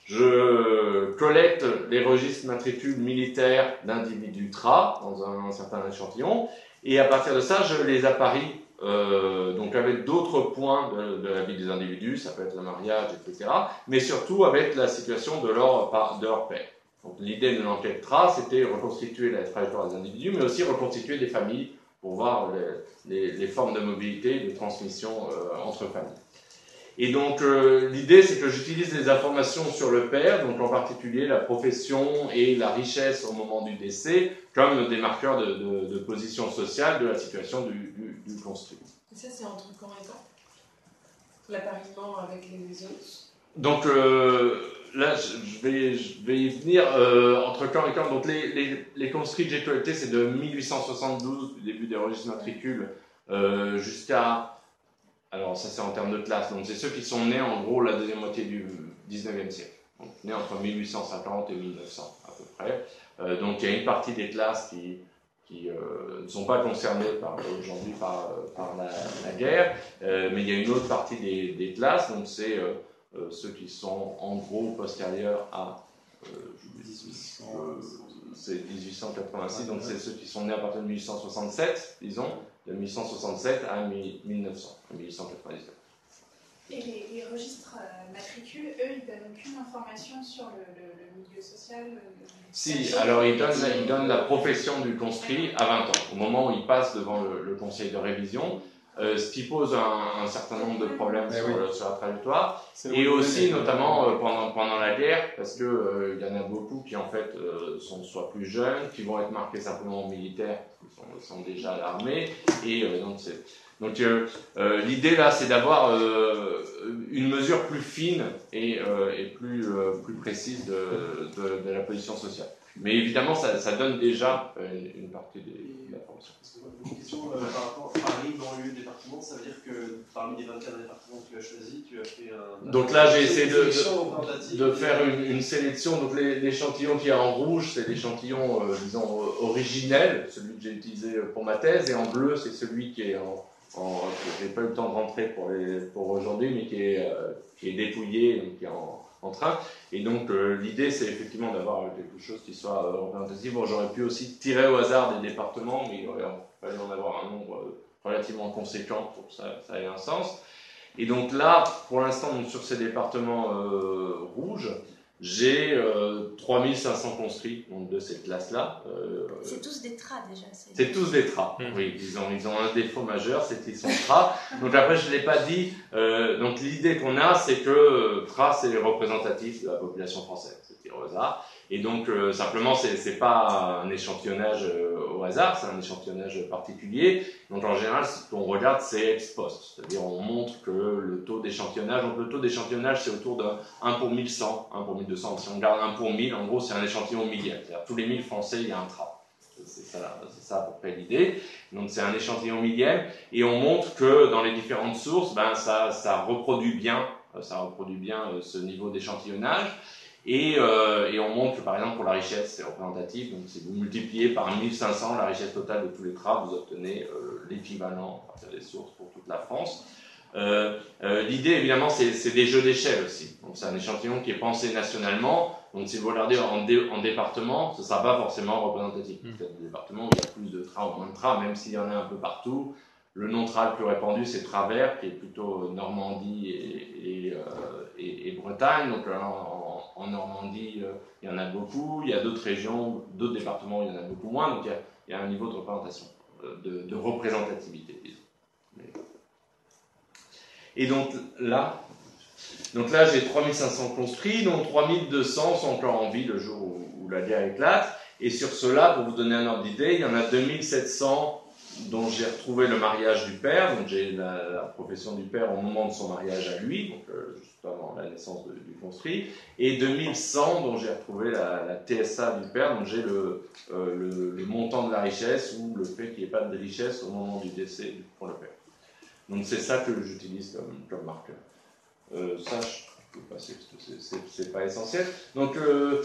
je collecte les registres matricules militaires d'individus TRA dans un certain échantillon, et à partir de ça, je les apparie donc avec d'autres points de la vie des individus, ça peut être le mariage, etc., mais surtout avec la situation de leur père. Donc l'idée de l'enquête TRA, c'était reconstituer la trajectoire des individus, mais aussi reconstituer des familles pour voir les formes de mobilité, de transmission entre familles. Et donc l'idée, c'est que j'utilise les informations sur le père, donc en particulier la profession et la richesse au moment du décès, comme des marqueurs de position sociale de la situation du conscrit. Et ça, c'est entre quand et quand? L'appariement avec les autres? Donc là, je vais y venir entre quand et quand. Donc les conscrits que j'ai collectés, c'est de 1872, du début des registres matricules jusqu'à... Alors ça c'est en termes de classe, donc c'est ceux qui sont nés en gros la deuxième moitié du 19e siècle. Donc nés entre 1850 et 1900 à peu près. Donc il y a une partie des classes qui ne sont pas concernés aujourd'hui par la guerre, mais il y a une autre partie des classes, donc c'est ceux qui sont en gros postérieurs à c'est 1886, donc c'est ceux qui sont nés à partir de 1867, disons, de 1867 à 1900, à 1899. Et les registres matricules, eux, ils donnent aucune information sur le milieu social Si, alors ils donnent la profession du conscrit à 20 ans, au moment où il passe devant le conseil de révision, ce qui pose un certain nombre de problèmes sur la trajectoire, et aussi notamment pendant la guerre, parce que il y en a beaucoup qui en fait sont soit plus jeunes, qui vont être marqués simplement militaires, qui sont déjà à l'armée, et donc l'idée là, c'est d'avoir une mesure plus fine et plus précise de la position sociale. Mais évidemment, ça donne déjà une partie de l'information. Une question par rapport à Paris, banlieue, département, ça veut dire que parmi les 24 départements que tu as choisis, tu as fait un... Donc là, j'ai essayé de faire une sélection. Donc l'échantillon qui est en rouge, c'est l'échantillon, disons, originel, celui que j'ai utilisé pour ma thèse, et en bleu, c'est celui qui est que j'ai pas eu le temps de rentrer pour aujourd'hui, mais qui est dépouillé, donc qui est en train. Et donc l'idée, c'est effectivement d'avoir quelque chose qui soit représentatif. Bon, j'aurais pu aussi tirer au hasard des départements, mais il aurait fallu en avoir un nombre relativement conséquent pour que ça ait un sens. Et donc là, pour l'instant, sur ces départements rouges, j'ai 3500 conscrits donc, de cette classe-là. C'est tous des tras déjà. C'est tous des tras, oui. Ils ont un défaut majeur, c'est qu'ils sont tras. Donc après, je ne l'ai pas dit. Donc l'idée qu'on a, c'est que tras, c'est représentatif de la population française. C'est tiré au hasard. Et donc simplement, c'est pas un échantillonnage au hasard, c'est un échantillonnage particulier. Donc en général, ce qu'on regarde, c'est ex post. C'est-à-dire on montre que le taux d'échantillonnage, donc le taux d'échantillonnage, c'est autour de 1 pour 1100, 1 pour 1200. Si on regarde 1 pour 1000, en gros, c'est un échantillon millième. C'est-à-dire tous les 1000 Français, il y a un tras. C'est ça à peu près l'idée. Donc c'est un échantillon millième. Et on montre que dans les différentes sources, ça reproduit bien ce niveau d'échantillonnage. Et on montre que par exemple pour la richesse, c'est représentatif. Donc si vous multipliez par 1500 la richesse totale de tous les tras, vous obtenez l'équivalent à partir des sources pour toute la France. L'idée évidemment c'est des jeux d'échelle aussi. Donc c'est un échantillon qui est pensé nationalement. Donc si vous regardez en département, ce ne sera pas forcément représentatif. Il y a des départements où il y a plus de tras ou moins de tras, même s'il y en a un peu partout. Le non-tras le plus répandu, c'est Travers, qui est plutôt Normandie et Bretagne. Donc en Normandie, il y en a beaucoup. Il y a d'autres régions, d'autres départements où il y en a beaucoup moins. Donc il y a un niveau de représentation, de représentativité, disons. Et donc là, j'ai 3500 conscrits, dont 3200 sont encore en vie le jour où la guerre éclate. Et sur cela, pour vous donner un ordre d'idée, il y en a 2700 dont j'ai retrouvé le mariage du père. Donc j'ai la profession du père au moment de son mariage à lui, donc juste avant la naissance du conscrit. Et 2100 dont j'ai retrouvé la TSA du père, donc j'ai le montant de la richesse ou le fait qu'il n'y ait pas de richesse au moment du décès pour le père. Donc c'est ça que j'utilise comme marqueur. Ça, je peux passer parce que c'est pas essentiel. Donc,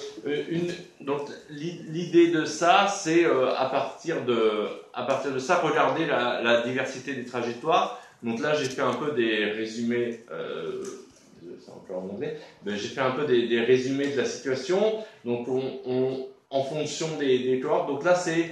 l'idée de ça, c'est à partir de ça, regarder la diversité des trajectoires. Donc là, j'ai fait un peu des résumés. C'est encore en anglais. J'ai fait un peu des résumés de la situation. Donc, en fonction des cohortes. Donc là, c'est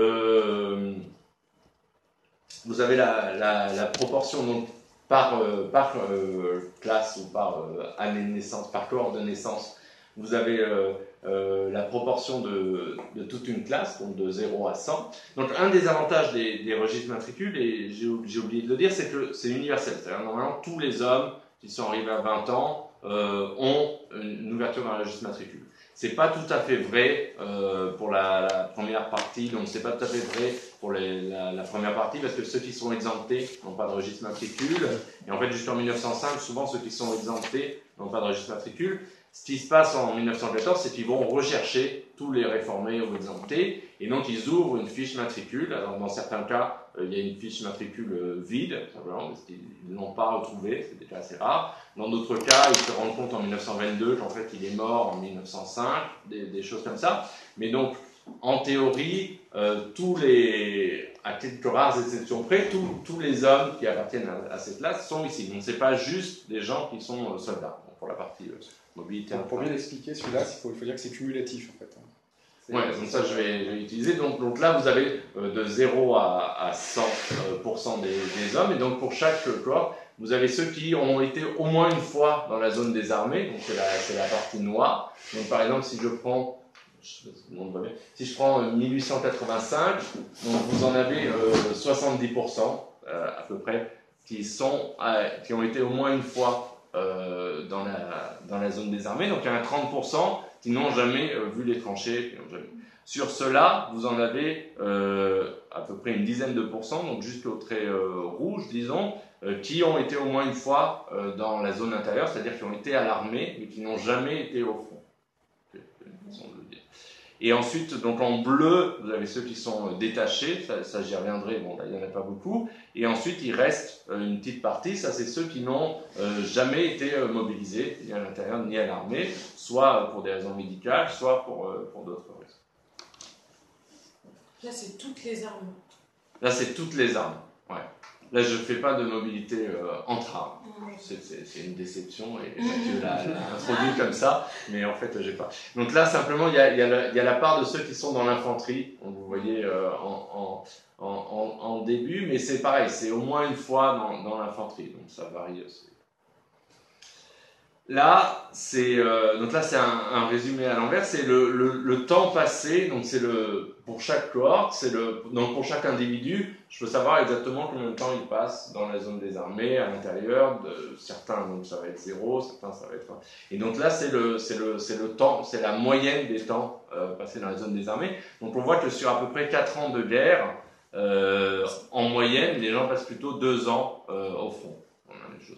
vous avez la proportion donc, par classe ou par année de naissance, par cohorte de naissance. Vous avez la proportion de toute une classe, donc de 0 à 100. Donc un des avantages des registres matricules, et j'ai oublié de le dire, c'est que c'est universel. C'est-à-dire normalement tous les hommes qui sont arrivés à 20 ans ont une ouverture dans le registre matricule. C'est pas tout à fait vrai pour la première partie, donc c'est pas tout à fait vrai pour la première partie, parce que ceux qui sont exemptés n'ont pas de registre matricule, et en fait jusqu'en 1905, souvent ceux qui sont exemptés n'ont pas de registre matricule, Ce qui se passe en 1914, c'est qu'ils vont rechercher tous les réformés ou exemptés, et donc ils ouvrent une fiche matricule. Alors dans certains cas, il y a une fiche matricule vide, simplement, parce qu'ils ne l'ont pas retrouvée, c'est déjà assez rare. Dans d'autres cas, ils se rendent compte en 1922 qu'en fait il est mort en 1905, des choses comme ça. Mais donc, en théorie, tous les, à quelques rares exceptions près, tous les hommes qui appartiennent à cette classe sont ici. Donc c'est pas juste des gens qui sont soldats, donc, pour la partie mobilité. Pour bien l'expliquer, celui-là, il faut dire que c'est cumulatif en fait. Ouais, donc ça je vais utiliser. Donc là vous avez de 0 à 100% des hommes, et donc pour chaque cohorte, vous avez ceux qui ont été au moins une fois dans la zone des armées, donc c'est la partie noire. Donc par exemple si je prends 1885, donc vous en avez 70% à peu près qui ont été au moins une fois dans la zone des armées. Donc il y en a 30% qui n'ont jamais vu les tranchées. Sur cela, vous en avez à peu près une dizaine de pourcents, donc juste au trait rouge, disons, qui ont été au moins une fois dans la zone intérieure, c'est-à-dire qui ont été à l'armée, mais qui n'ont jamais été au front. Et ensuite, donc en bleu, vous avez ceux qui sont détachés, ça j'y reviendrai, bon là il n'y en a pas beaucoup. Et ensuite, il reste une petite partie, ça c'est ceux qui n'ont jamais été mobilisés, ni à l'intérieur ni à l'armée, soit pour des raisons médicales, soit pour d'autres raisons. Là, c'est toutes les armes. Là, c'est toutes les armes, ouais. Là, je ne fais pas de mobilité entre armes. C'est une déception, et Mathieu l'a introduit comme ça, mais en fait, j'ai pas. Donc là, simplement, il y a la part de ceux qui sont dans l'infanterie, vous voyez en début, mais c'est pareil, c'est au moins une fois dans l'infanterie, donc ça varie aussi. Là, c'est un résumé à l'envers, c'est le temps passé, donc c'est pour chaque cohorte, donc pour chaque individu, je peux savoir exactement combien de temps il passe dans la zone des armées, à l'intérieur, certains, donc ça va être 0, certains ça va être 1. Et donc là, c'est le temps, c'est la moyenne des temps passés dans la zone des armées. Donc on voit que sur à peu près 4 ans de guerre, en moyenne, les gens passent plutôt 2 ans au front. On a des choses.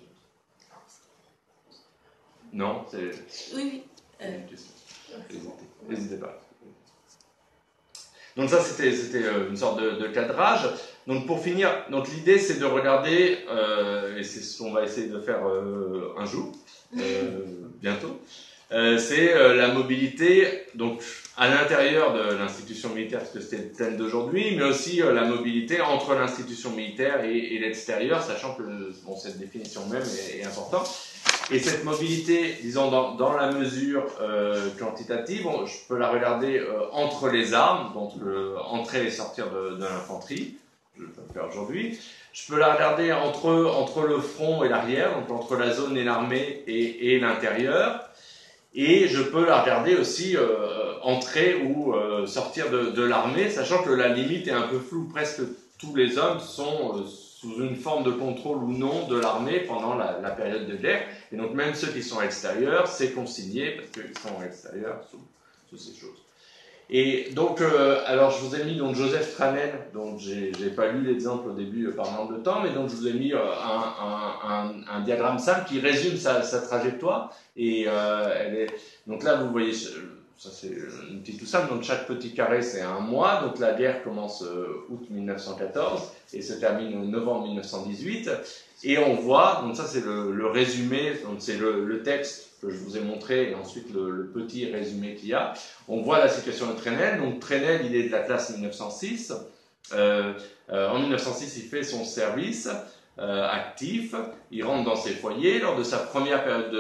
Non, c'est... Oui. Une question. N'hésitez pas. Donc ça, c'était une sorte de cadrage. Donc pour finir, donc l'idée c'est de regarder, et c'est ce qu'on va essayer de faire un jour, bientôt, c'est la mobilité, donc à l'intérieur de l'institution militaire, parce que c'était le thème d'aujourd'hui, mais aussi la mobilité entre l'institution militaire et l'extérieur, sachant que cette définition même est importante. Et cette mobilité, disons, dans la mesure quantitative, je peux la regarder entre les armes, donc entrer et sortir de l'infanterie, je vais le faire aujourd'hui. Je peux la regarder entre le front et l'arrière, donc entre la zone et l'armée et l'intérieur. Et je peux la regarder aussi entrer ou sortir de l'armée, sachant que la limite est un peu floue. Presque tous les hommes sont sous une forme de contrôle ou non de l'armée pendant la période de guerre. Et donc même ceux qui sont à l'extérieur, c'est consigné parce qu'ils sont à l'extérieur sous ces choses. Et donc, alors je vous ai mis donc Joseph Tranel, donc j'ai pas lu l'exemple au début par manque de temps, mais donc je vous ai mis un diagramme simple qui résume sa trajectoire. Et donc là vous voyez, ça c'est une petite tout simple, donc chaque petit carré c'est un mois, donc la guerre commence août 1914 et se termine en novembre 1918. Et on voit, donc ça c'est le résumé, donc c'est le texte que je vous ai montré et ensuite le petit résumé qu'il y a. On voit la situation de Trenel. Donc Trenel, il est de la classe 1906. En 1906, il fait son service actif. Il rentre dans ses foyers. Lors de sa première période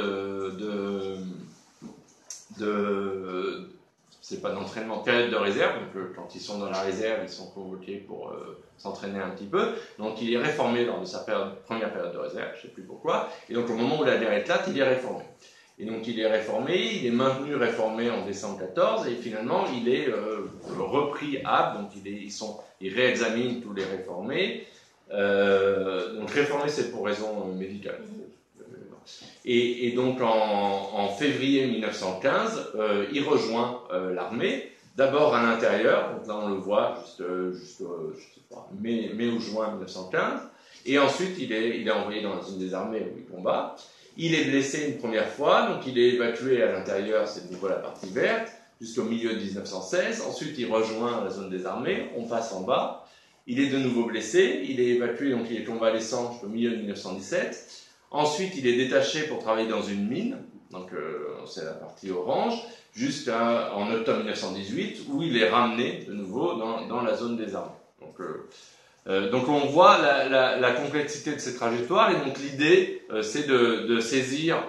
c'est pas d'entraînement, période de réserve. Donc quand ils sont dans la réserve, ils sont convoqués pour s'entraîner un petit peu. Donc il est réformé lors de sa première période de réserve, je sais plus pourquoi. Et donc au moment où la guerre éclate, il est réformé. Et donc il est réformé, il est maintenu réformé en décembre 14 et finalement il est repris apte, donc il réexamine tous les réformés. Donc réformé c'est pour raison médicale. Et donc en février 1915, il rejoint l'armée, d'abord à l'intérieur, donc là on le voit juste je sais pas, mai ou juin 1915, et ensuite il est envoyé dans une des armées où il combat. Il est blessé une première fois, donc il est évacué à l'intérieur, c'est de nouveau la partie verte, jusqu'au milieu de 1916. Ensuite, il rejoint la zone des armées, on passe en bas. Il est de nouveau blessé, il est évacué, donc il est convalescent jusqu'au milieu de 1917. Ensuite, il est détaché pour travailler dans une mine, donc c'est la partie orange, jusqu'en octobre 1918, où il est ramené de nouveau dans la zone des armées. Donc on voit la complexité de ces trajectoires, et donc l'idée c'est de saisir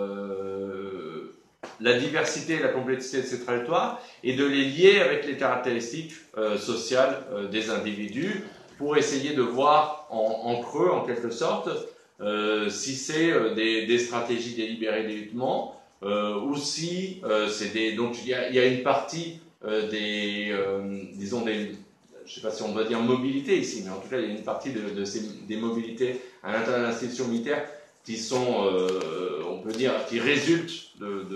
la diversité et la complexité de ces trajectoires et de les lier avec les caractéristiques sociales des individus pour essayer de voir en creux, en quelque sorte, si c'est des stratégies délibérées d'évitement ou si c'est des... Donc il y a une partie disons je ne sais pas si on doit dire mobilité ici, mais en tout cas, il y a une partie des mobilités à l'intérieur de l'institution militaire qui sont, on peut dire, qui résultent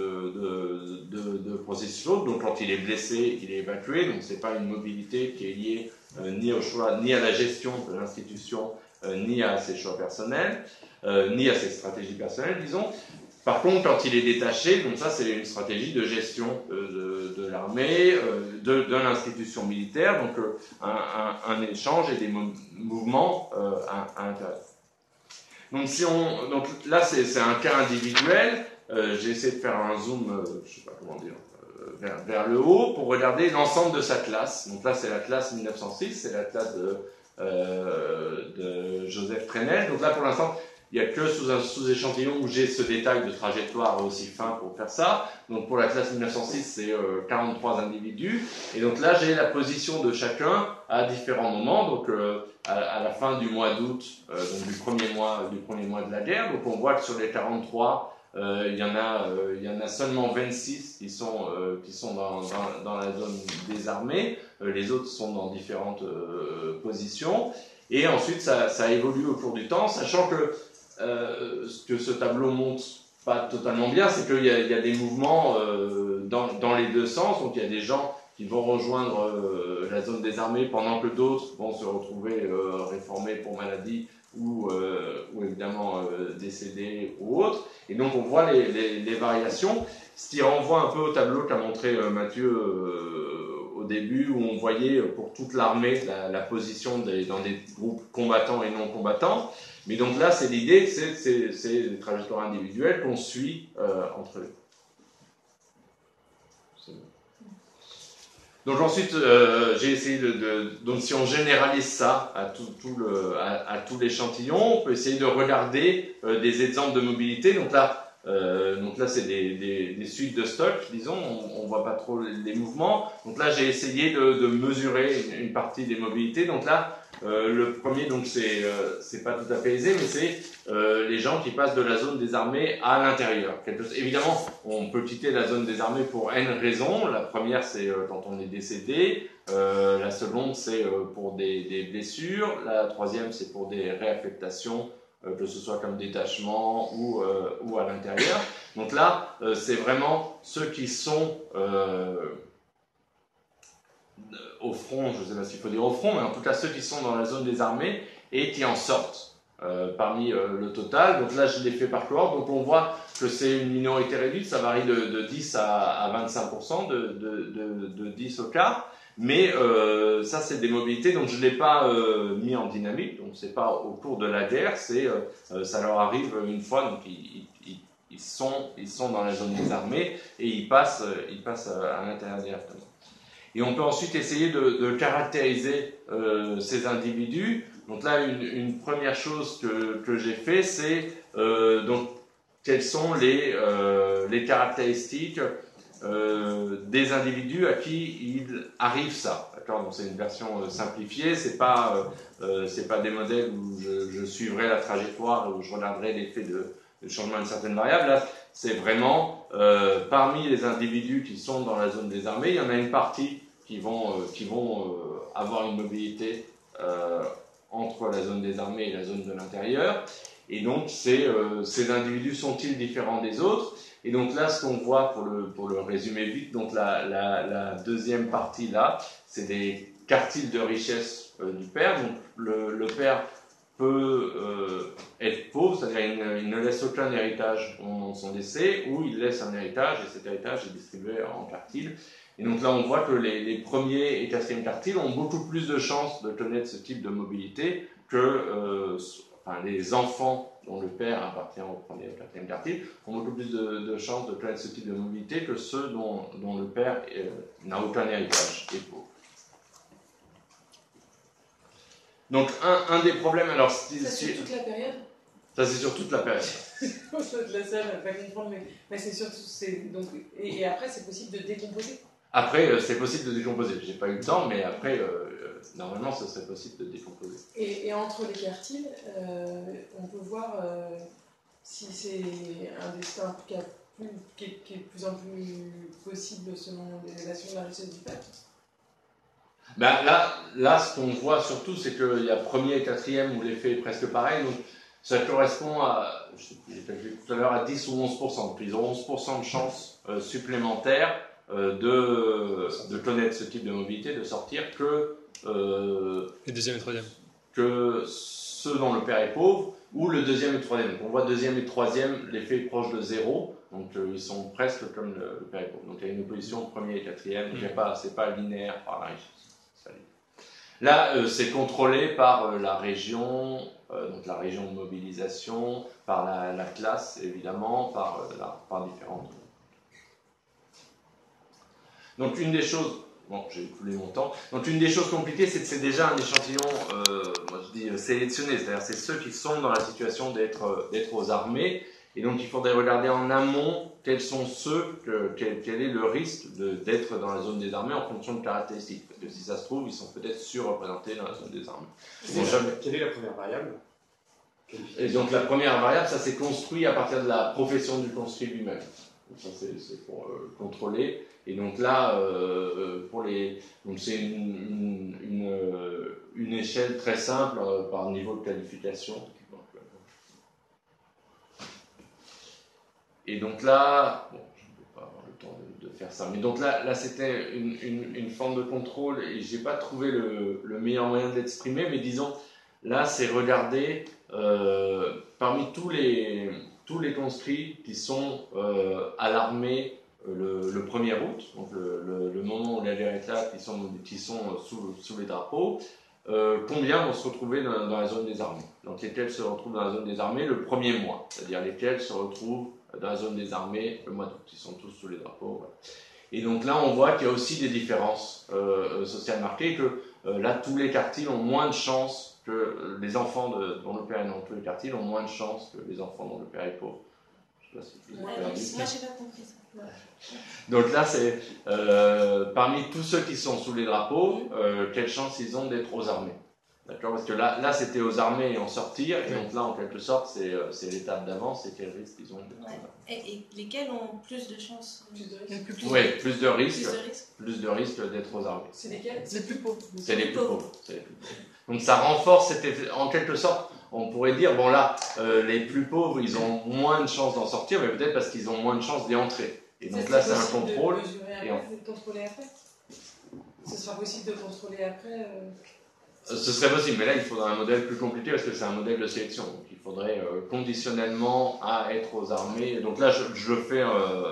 de processus autres. Donc, quand il est blessé, il est évacué. Donc, ce n'est pas une mobilité qui est liée ni au choix, ni à la gestion de l'institution, ni à ses choix personnels, ni à ses stratégies personnelles, disons. Par contre, quand il est détaché, donc ça c'est une stratégie de gestion de l'armée, de l'institution militaire, donc un échange et des mouvements à l'intérieur. Donc là c'est un cas individuel. J'ai essayé de faire un zoom, je sais pas comment dire, vers le haut pour regarder l'ensemble de sa classe. Donc là c'est la classe 1906, c'est la classe de Joseph Trenel. Donc là pour l'instant il n'y a que sous un sous-échantillon où j'ai ce détail de trajectoire aussi fin pour faire ça. Donc pour la classe 1906, c'est 43 individus. Et donc là, j'ai la position de chacun à différents moments. Donc à la fin du mois d'août, donc du premier mois de la guerre. Donc on voit que sur les 43, il y en a seulement 26 qui sont dans la zone des armées. Les autres sont dans différentes positions. Et ensuite, ça évolue au cours du temps, sachant que ce que ce tableau montre pas totalement bien, c'est qu'il y a des mouvements dans les deux sens. Donc il y a des gens qui vont rejoindre la zone des armées pendant que d'autres vont se retrouver réformés pour maladie ou évidemment décédés ou autres. Et donc on voit les variations, ce qui renvoie un peu au tableau qu'a montré Mathieu au début, où on voyait pour toute l'armée la position dans des groupes combattants et non combattants. Mais donc là, c'est l'idée, c'est des trajectoires individuelles qu'on suit entre eux. Donc ensuite, j'ai essayé donc si on généralise ça à tout l'échantillon, on peut essayer de regarder des exemples de mobilité. Donc là, c'est des suites de stock, disons, on voit pas trop les mouvements. Donc là, j'ai essayé de mesurer une partie des mobilités. Donc là, le premier, donc c'est pas tout à fait aisé, mais c'est les gens qui passent de la zone des armées à l'intérieur. Évidemment, on peut quitter la zone des armées pour N raisons. La première, c'est quand on est décédé. La seconde, c'est pour des blessures. La troisième, c'est pour des réaffectations, que ce soit comme détachement ou à l'intérieur. Donc là, c'est vraiment ceux qui sont au front, je ne sais pas s'il faut dire au front, mais en tout cas ceux qui sont dans la zone des armées et qui en sortent parmi le total. Donc là, je l'ai fait par cohorte. Donc on voit que c'est une minorité réduite, ça varie de 10 à 25%, de 10 au quart. Mais ça, c'est des mobilités, donc je ne l'ai pas mis en dynamique, donc c'est pas au cours de la guerre, ça leur arrive une fois, donc ils sont dans la zone des armées et ils passent à l'intérieur directement. Et on peut ensuite essayer de caractériser ces individus. Donc là, une première chose que j'ai fait, c'est donc quelles sont les caractéristiques des individus à qui il arrive ça. D'accord, donc c'est une version simplifiée. C'est pas des modèles où je suivrai la trajectoire, où je regarderai l'effet de changement d'une certaine variable. Là, c'est vraiment parmi les individus qui sont dans la zone des armées, il y en a une partie qui vont avoir une mobilité entre la zone des armées et la zone de l'intérieur. Et donc, ces individus sont-ils différents des autres? Et donc là, ce qu'on voit, pour le résumer vite, donc la deuxième partie là, c'est des quartiles de richesse du père. Donc le père peut être pauvre, c'est-à-dire il ne laisse aucun héritage au moment de son décès, ou il laisse un héritage et cet héritage est distribué en quartiles. Et donc là, on voit que les premiers et quatrièmes quartiles ont beaucoup plus de chances de connaître ce type de mobilité que les enfants dont le père appartient au premier et quatrième quartile ont beaucoup plus de chances de connaître ce type de mobilité que ceux dont le père n'a aucun héritage et pauvre. Donc un des problèmes, alors ça c'est sur toute la période. Ça c'est sur toute la période. De la salle, elle va pas comprendre, mais c'est surtout donc et après c'est possible de décomposer. Après, c'est possible de décomposer. J'ai pas eu le temps, mais après, normalement, ce serait possible de décomposer. Et entre les quartiles, on peut voir si c'est un destin qui est de plus en plus possible selon les relations de la richesse du peuple. Ben là, ce qu'on voit surtout, c'est qu'il y a premier et quatrième où l'effet est presque pareil. Donc, ça correspond à, j'ai calculé tout à l'heure, à 10 ou 11%. Donc, ils ont 11% de chances supplémentaires de connaître ce type de mobilité, de sortir et deuxième et troisième. Que ceux dont le père est pauvre, ou le deuxième et le troisième. Donc on voit deuxième et troisième, l'effet est proche de 0, donc ils sont presque comme le père est pauvre. Donc il y a une opposition premier et quatrième, c'est pas linéaire par la richesse. Là, c'est contrôlé par la région, donc la région de mobilisation, par la classe évidemment, par différentes. Donc une des choses, bon j'ai écoulé mon temps, donc une des choses compliquées c'est que c'est déjà un échantillon, moi je dis sélectionné, c'est-à-dire c'est ceux qui sont dans la situation d'être aux armées, et donc il faudrait regarder en amont quels sont ceux, quel est le risque d'être dans la zone des armées en fonction de caractéristiques, parce que si ça se trouve ils sont peut-être surreprésentés dans la zone des armées. Quelle est la première variable ? Et donc la première variable, ça s'est construit à partir de la profession du conscrit lui-même. Donc ça c'est pour contrôler. Et donc là, donc c'est une échelle très simple par niveau de qualification. Et donc là, bon, je ne vais pas avoir le temps de faire ça, mais donc là c'était une forme de contrôle et j'ai pas trouvé le meilleur moyen de l'exprimer, mais disons là c'est regarder parmi tous les conscrits qui sont à l'armée le 1er août, donc le moment où la guerre éclate, qui sont sous les drapeaux, combien vont se retrouver dans la zone des armées. Donc lesquels se retrouvent dans la zone des armées le premier mois, c'est-à-dire lesquels se retrouvent dans la zone des armées le mois d'août, ils sont tous sous les drapeaux. Voilà. Et donc là on voit qu'il y a aussi des différences sociales marquées, que là tous les quartiles ont moins de chances que les enfants dont le père est dans tous les quartiles ont moins de chances que les enfants dont le père est pauvre. Je sais pas si je vous ai perdu. Moi j'ai pas compris ça. Donc là, c'est parmi tous ceux qui sont sous les drapeaux, quelle chance ils ont d'être aux armées. D'accord ? Parce que là, c'était aux armées et en sortir, et donc là, en quelque sorte, c'est l'étape d'avant, c'est quel risque ils ont d'être aux armées. Et lesquels ont plus de chances ? Plus de risques. Oui, plus de risques. Plus de risques. Plus de risques d'être aux armées. C'est lesquels ? Les plus pauvres. C'est les plus pauvres. Donc ça renforce cet effet, en quelque sorte. On pourrait dire, bon là, les plus pauvres, ils ont moins de chances d'en sortir, mais peut-être parce qu'ils ont moins de chances d'y entrer. Et donc là, c'est un contrôle. De contrôler après. Ce sera possible de contrôler après. Ce serait possible, mais là, il faudrait un modèle plus compliqué parce que c'est un modèle de sélection. Donc il faudrait conditionnellement à être aux armées. Donc là, je le fais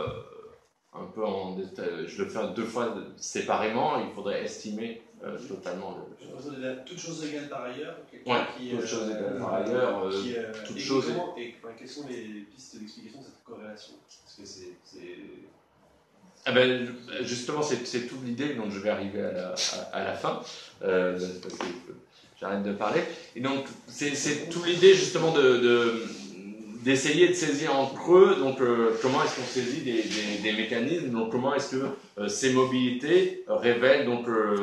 un peu en détail. Je le fais 2 fois séparément. Il faudrait estimer totalement le. Toutes choses égales par ailleurs. Oui, toutes choses égales par ailleurs. Toutes choses. Et quelles sont les pistes d'explication de cette corrélation ? Parce que c'est... Ah ben, justement, c'est toute l'idée, donc je vais arriver à la fin, parce que j'arrête de parler. Et donc, c'est toute l'idée justement d'essayer de saisir en creux, donc comment est-ce qu'on saisit des mécanismes, donc comment est-ce que ces mobilités révèlent donc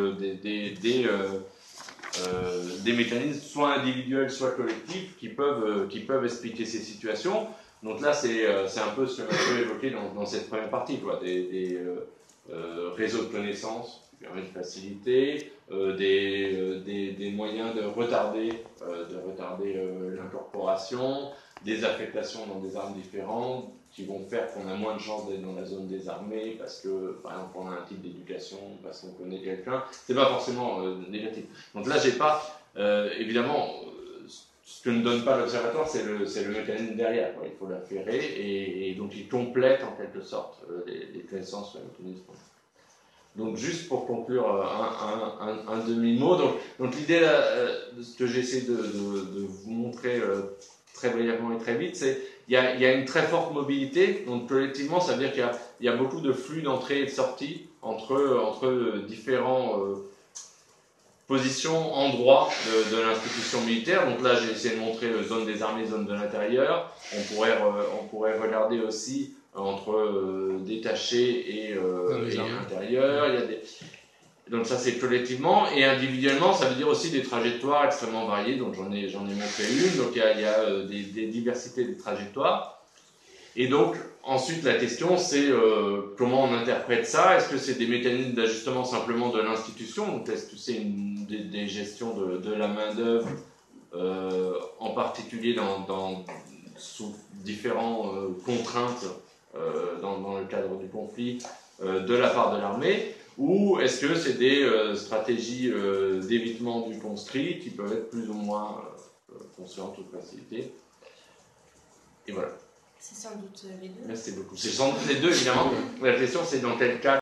des mécanismes soit individuels, soit collectifs, qui peuvent expliquer ces situations. Donc là, c'est un peu ce que Mathieu évoqué dans cette première partie, quoi, des réseaux de connaissances qui permettent de faciliter, des moyens de retarder l'incorporation, des affectations dans des armes différentes qui vont faire qu'on a moins de chances d'être dans la zone des armées parce que, par exemple, on a un type d'éducation, parce qu'on connaît quelqu'un. C'est pas forcément négatif. Donc là, j'ai pas, évidemment, ce que ne donne pas l'observatoire, c'est le mécanisme derrière, quoi. Il faut l'affairer, et donc il complète en quelque sorte les connaissances sur le mécanisme. Donc juste pour conclure un demi-mot, donc l'idée ce que j'essaie de vous montrer très brièvement et très vite, c'est il y a une très forte mobilité, donc collectivement ça veut dire qu'il y a beaucoup de flux d'entrée et de sortie entre différents positions, endroits de l'institution militaire. Donc là j'ai essayé de montrer zone des armées, zone de l'intérieur. On pourrait regarder aussi entre détaché et intérieur. Donc ça c'est collectivement, et individuellement ça veut dire aussi des trajectoires extrêmement variées. Donc j'en ai montré une. Donc il y a des diversités de trajectoires. Et donc ensuite la question c'est comment on interprète ça. Est-ce que c'est des mécanismes d'ajustement simplement de l'institution? Donc est-ce que c'est des gestions de la main d'œuvre en particulier sous différentes contraintes dans le cadre du conflit de la part de l'armée, ou est-ce que c'est des stratégies d'évitement du conscrit qui peuvent être plus ou moins conscientes ou de facilité? Et voilà. C'est sans doute les deux. Merci beaucoup. C'est sans doute les deux, évidemment. La question, c'est dans quel cas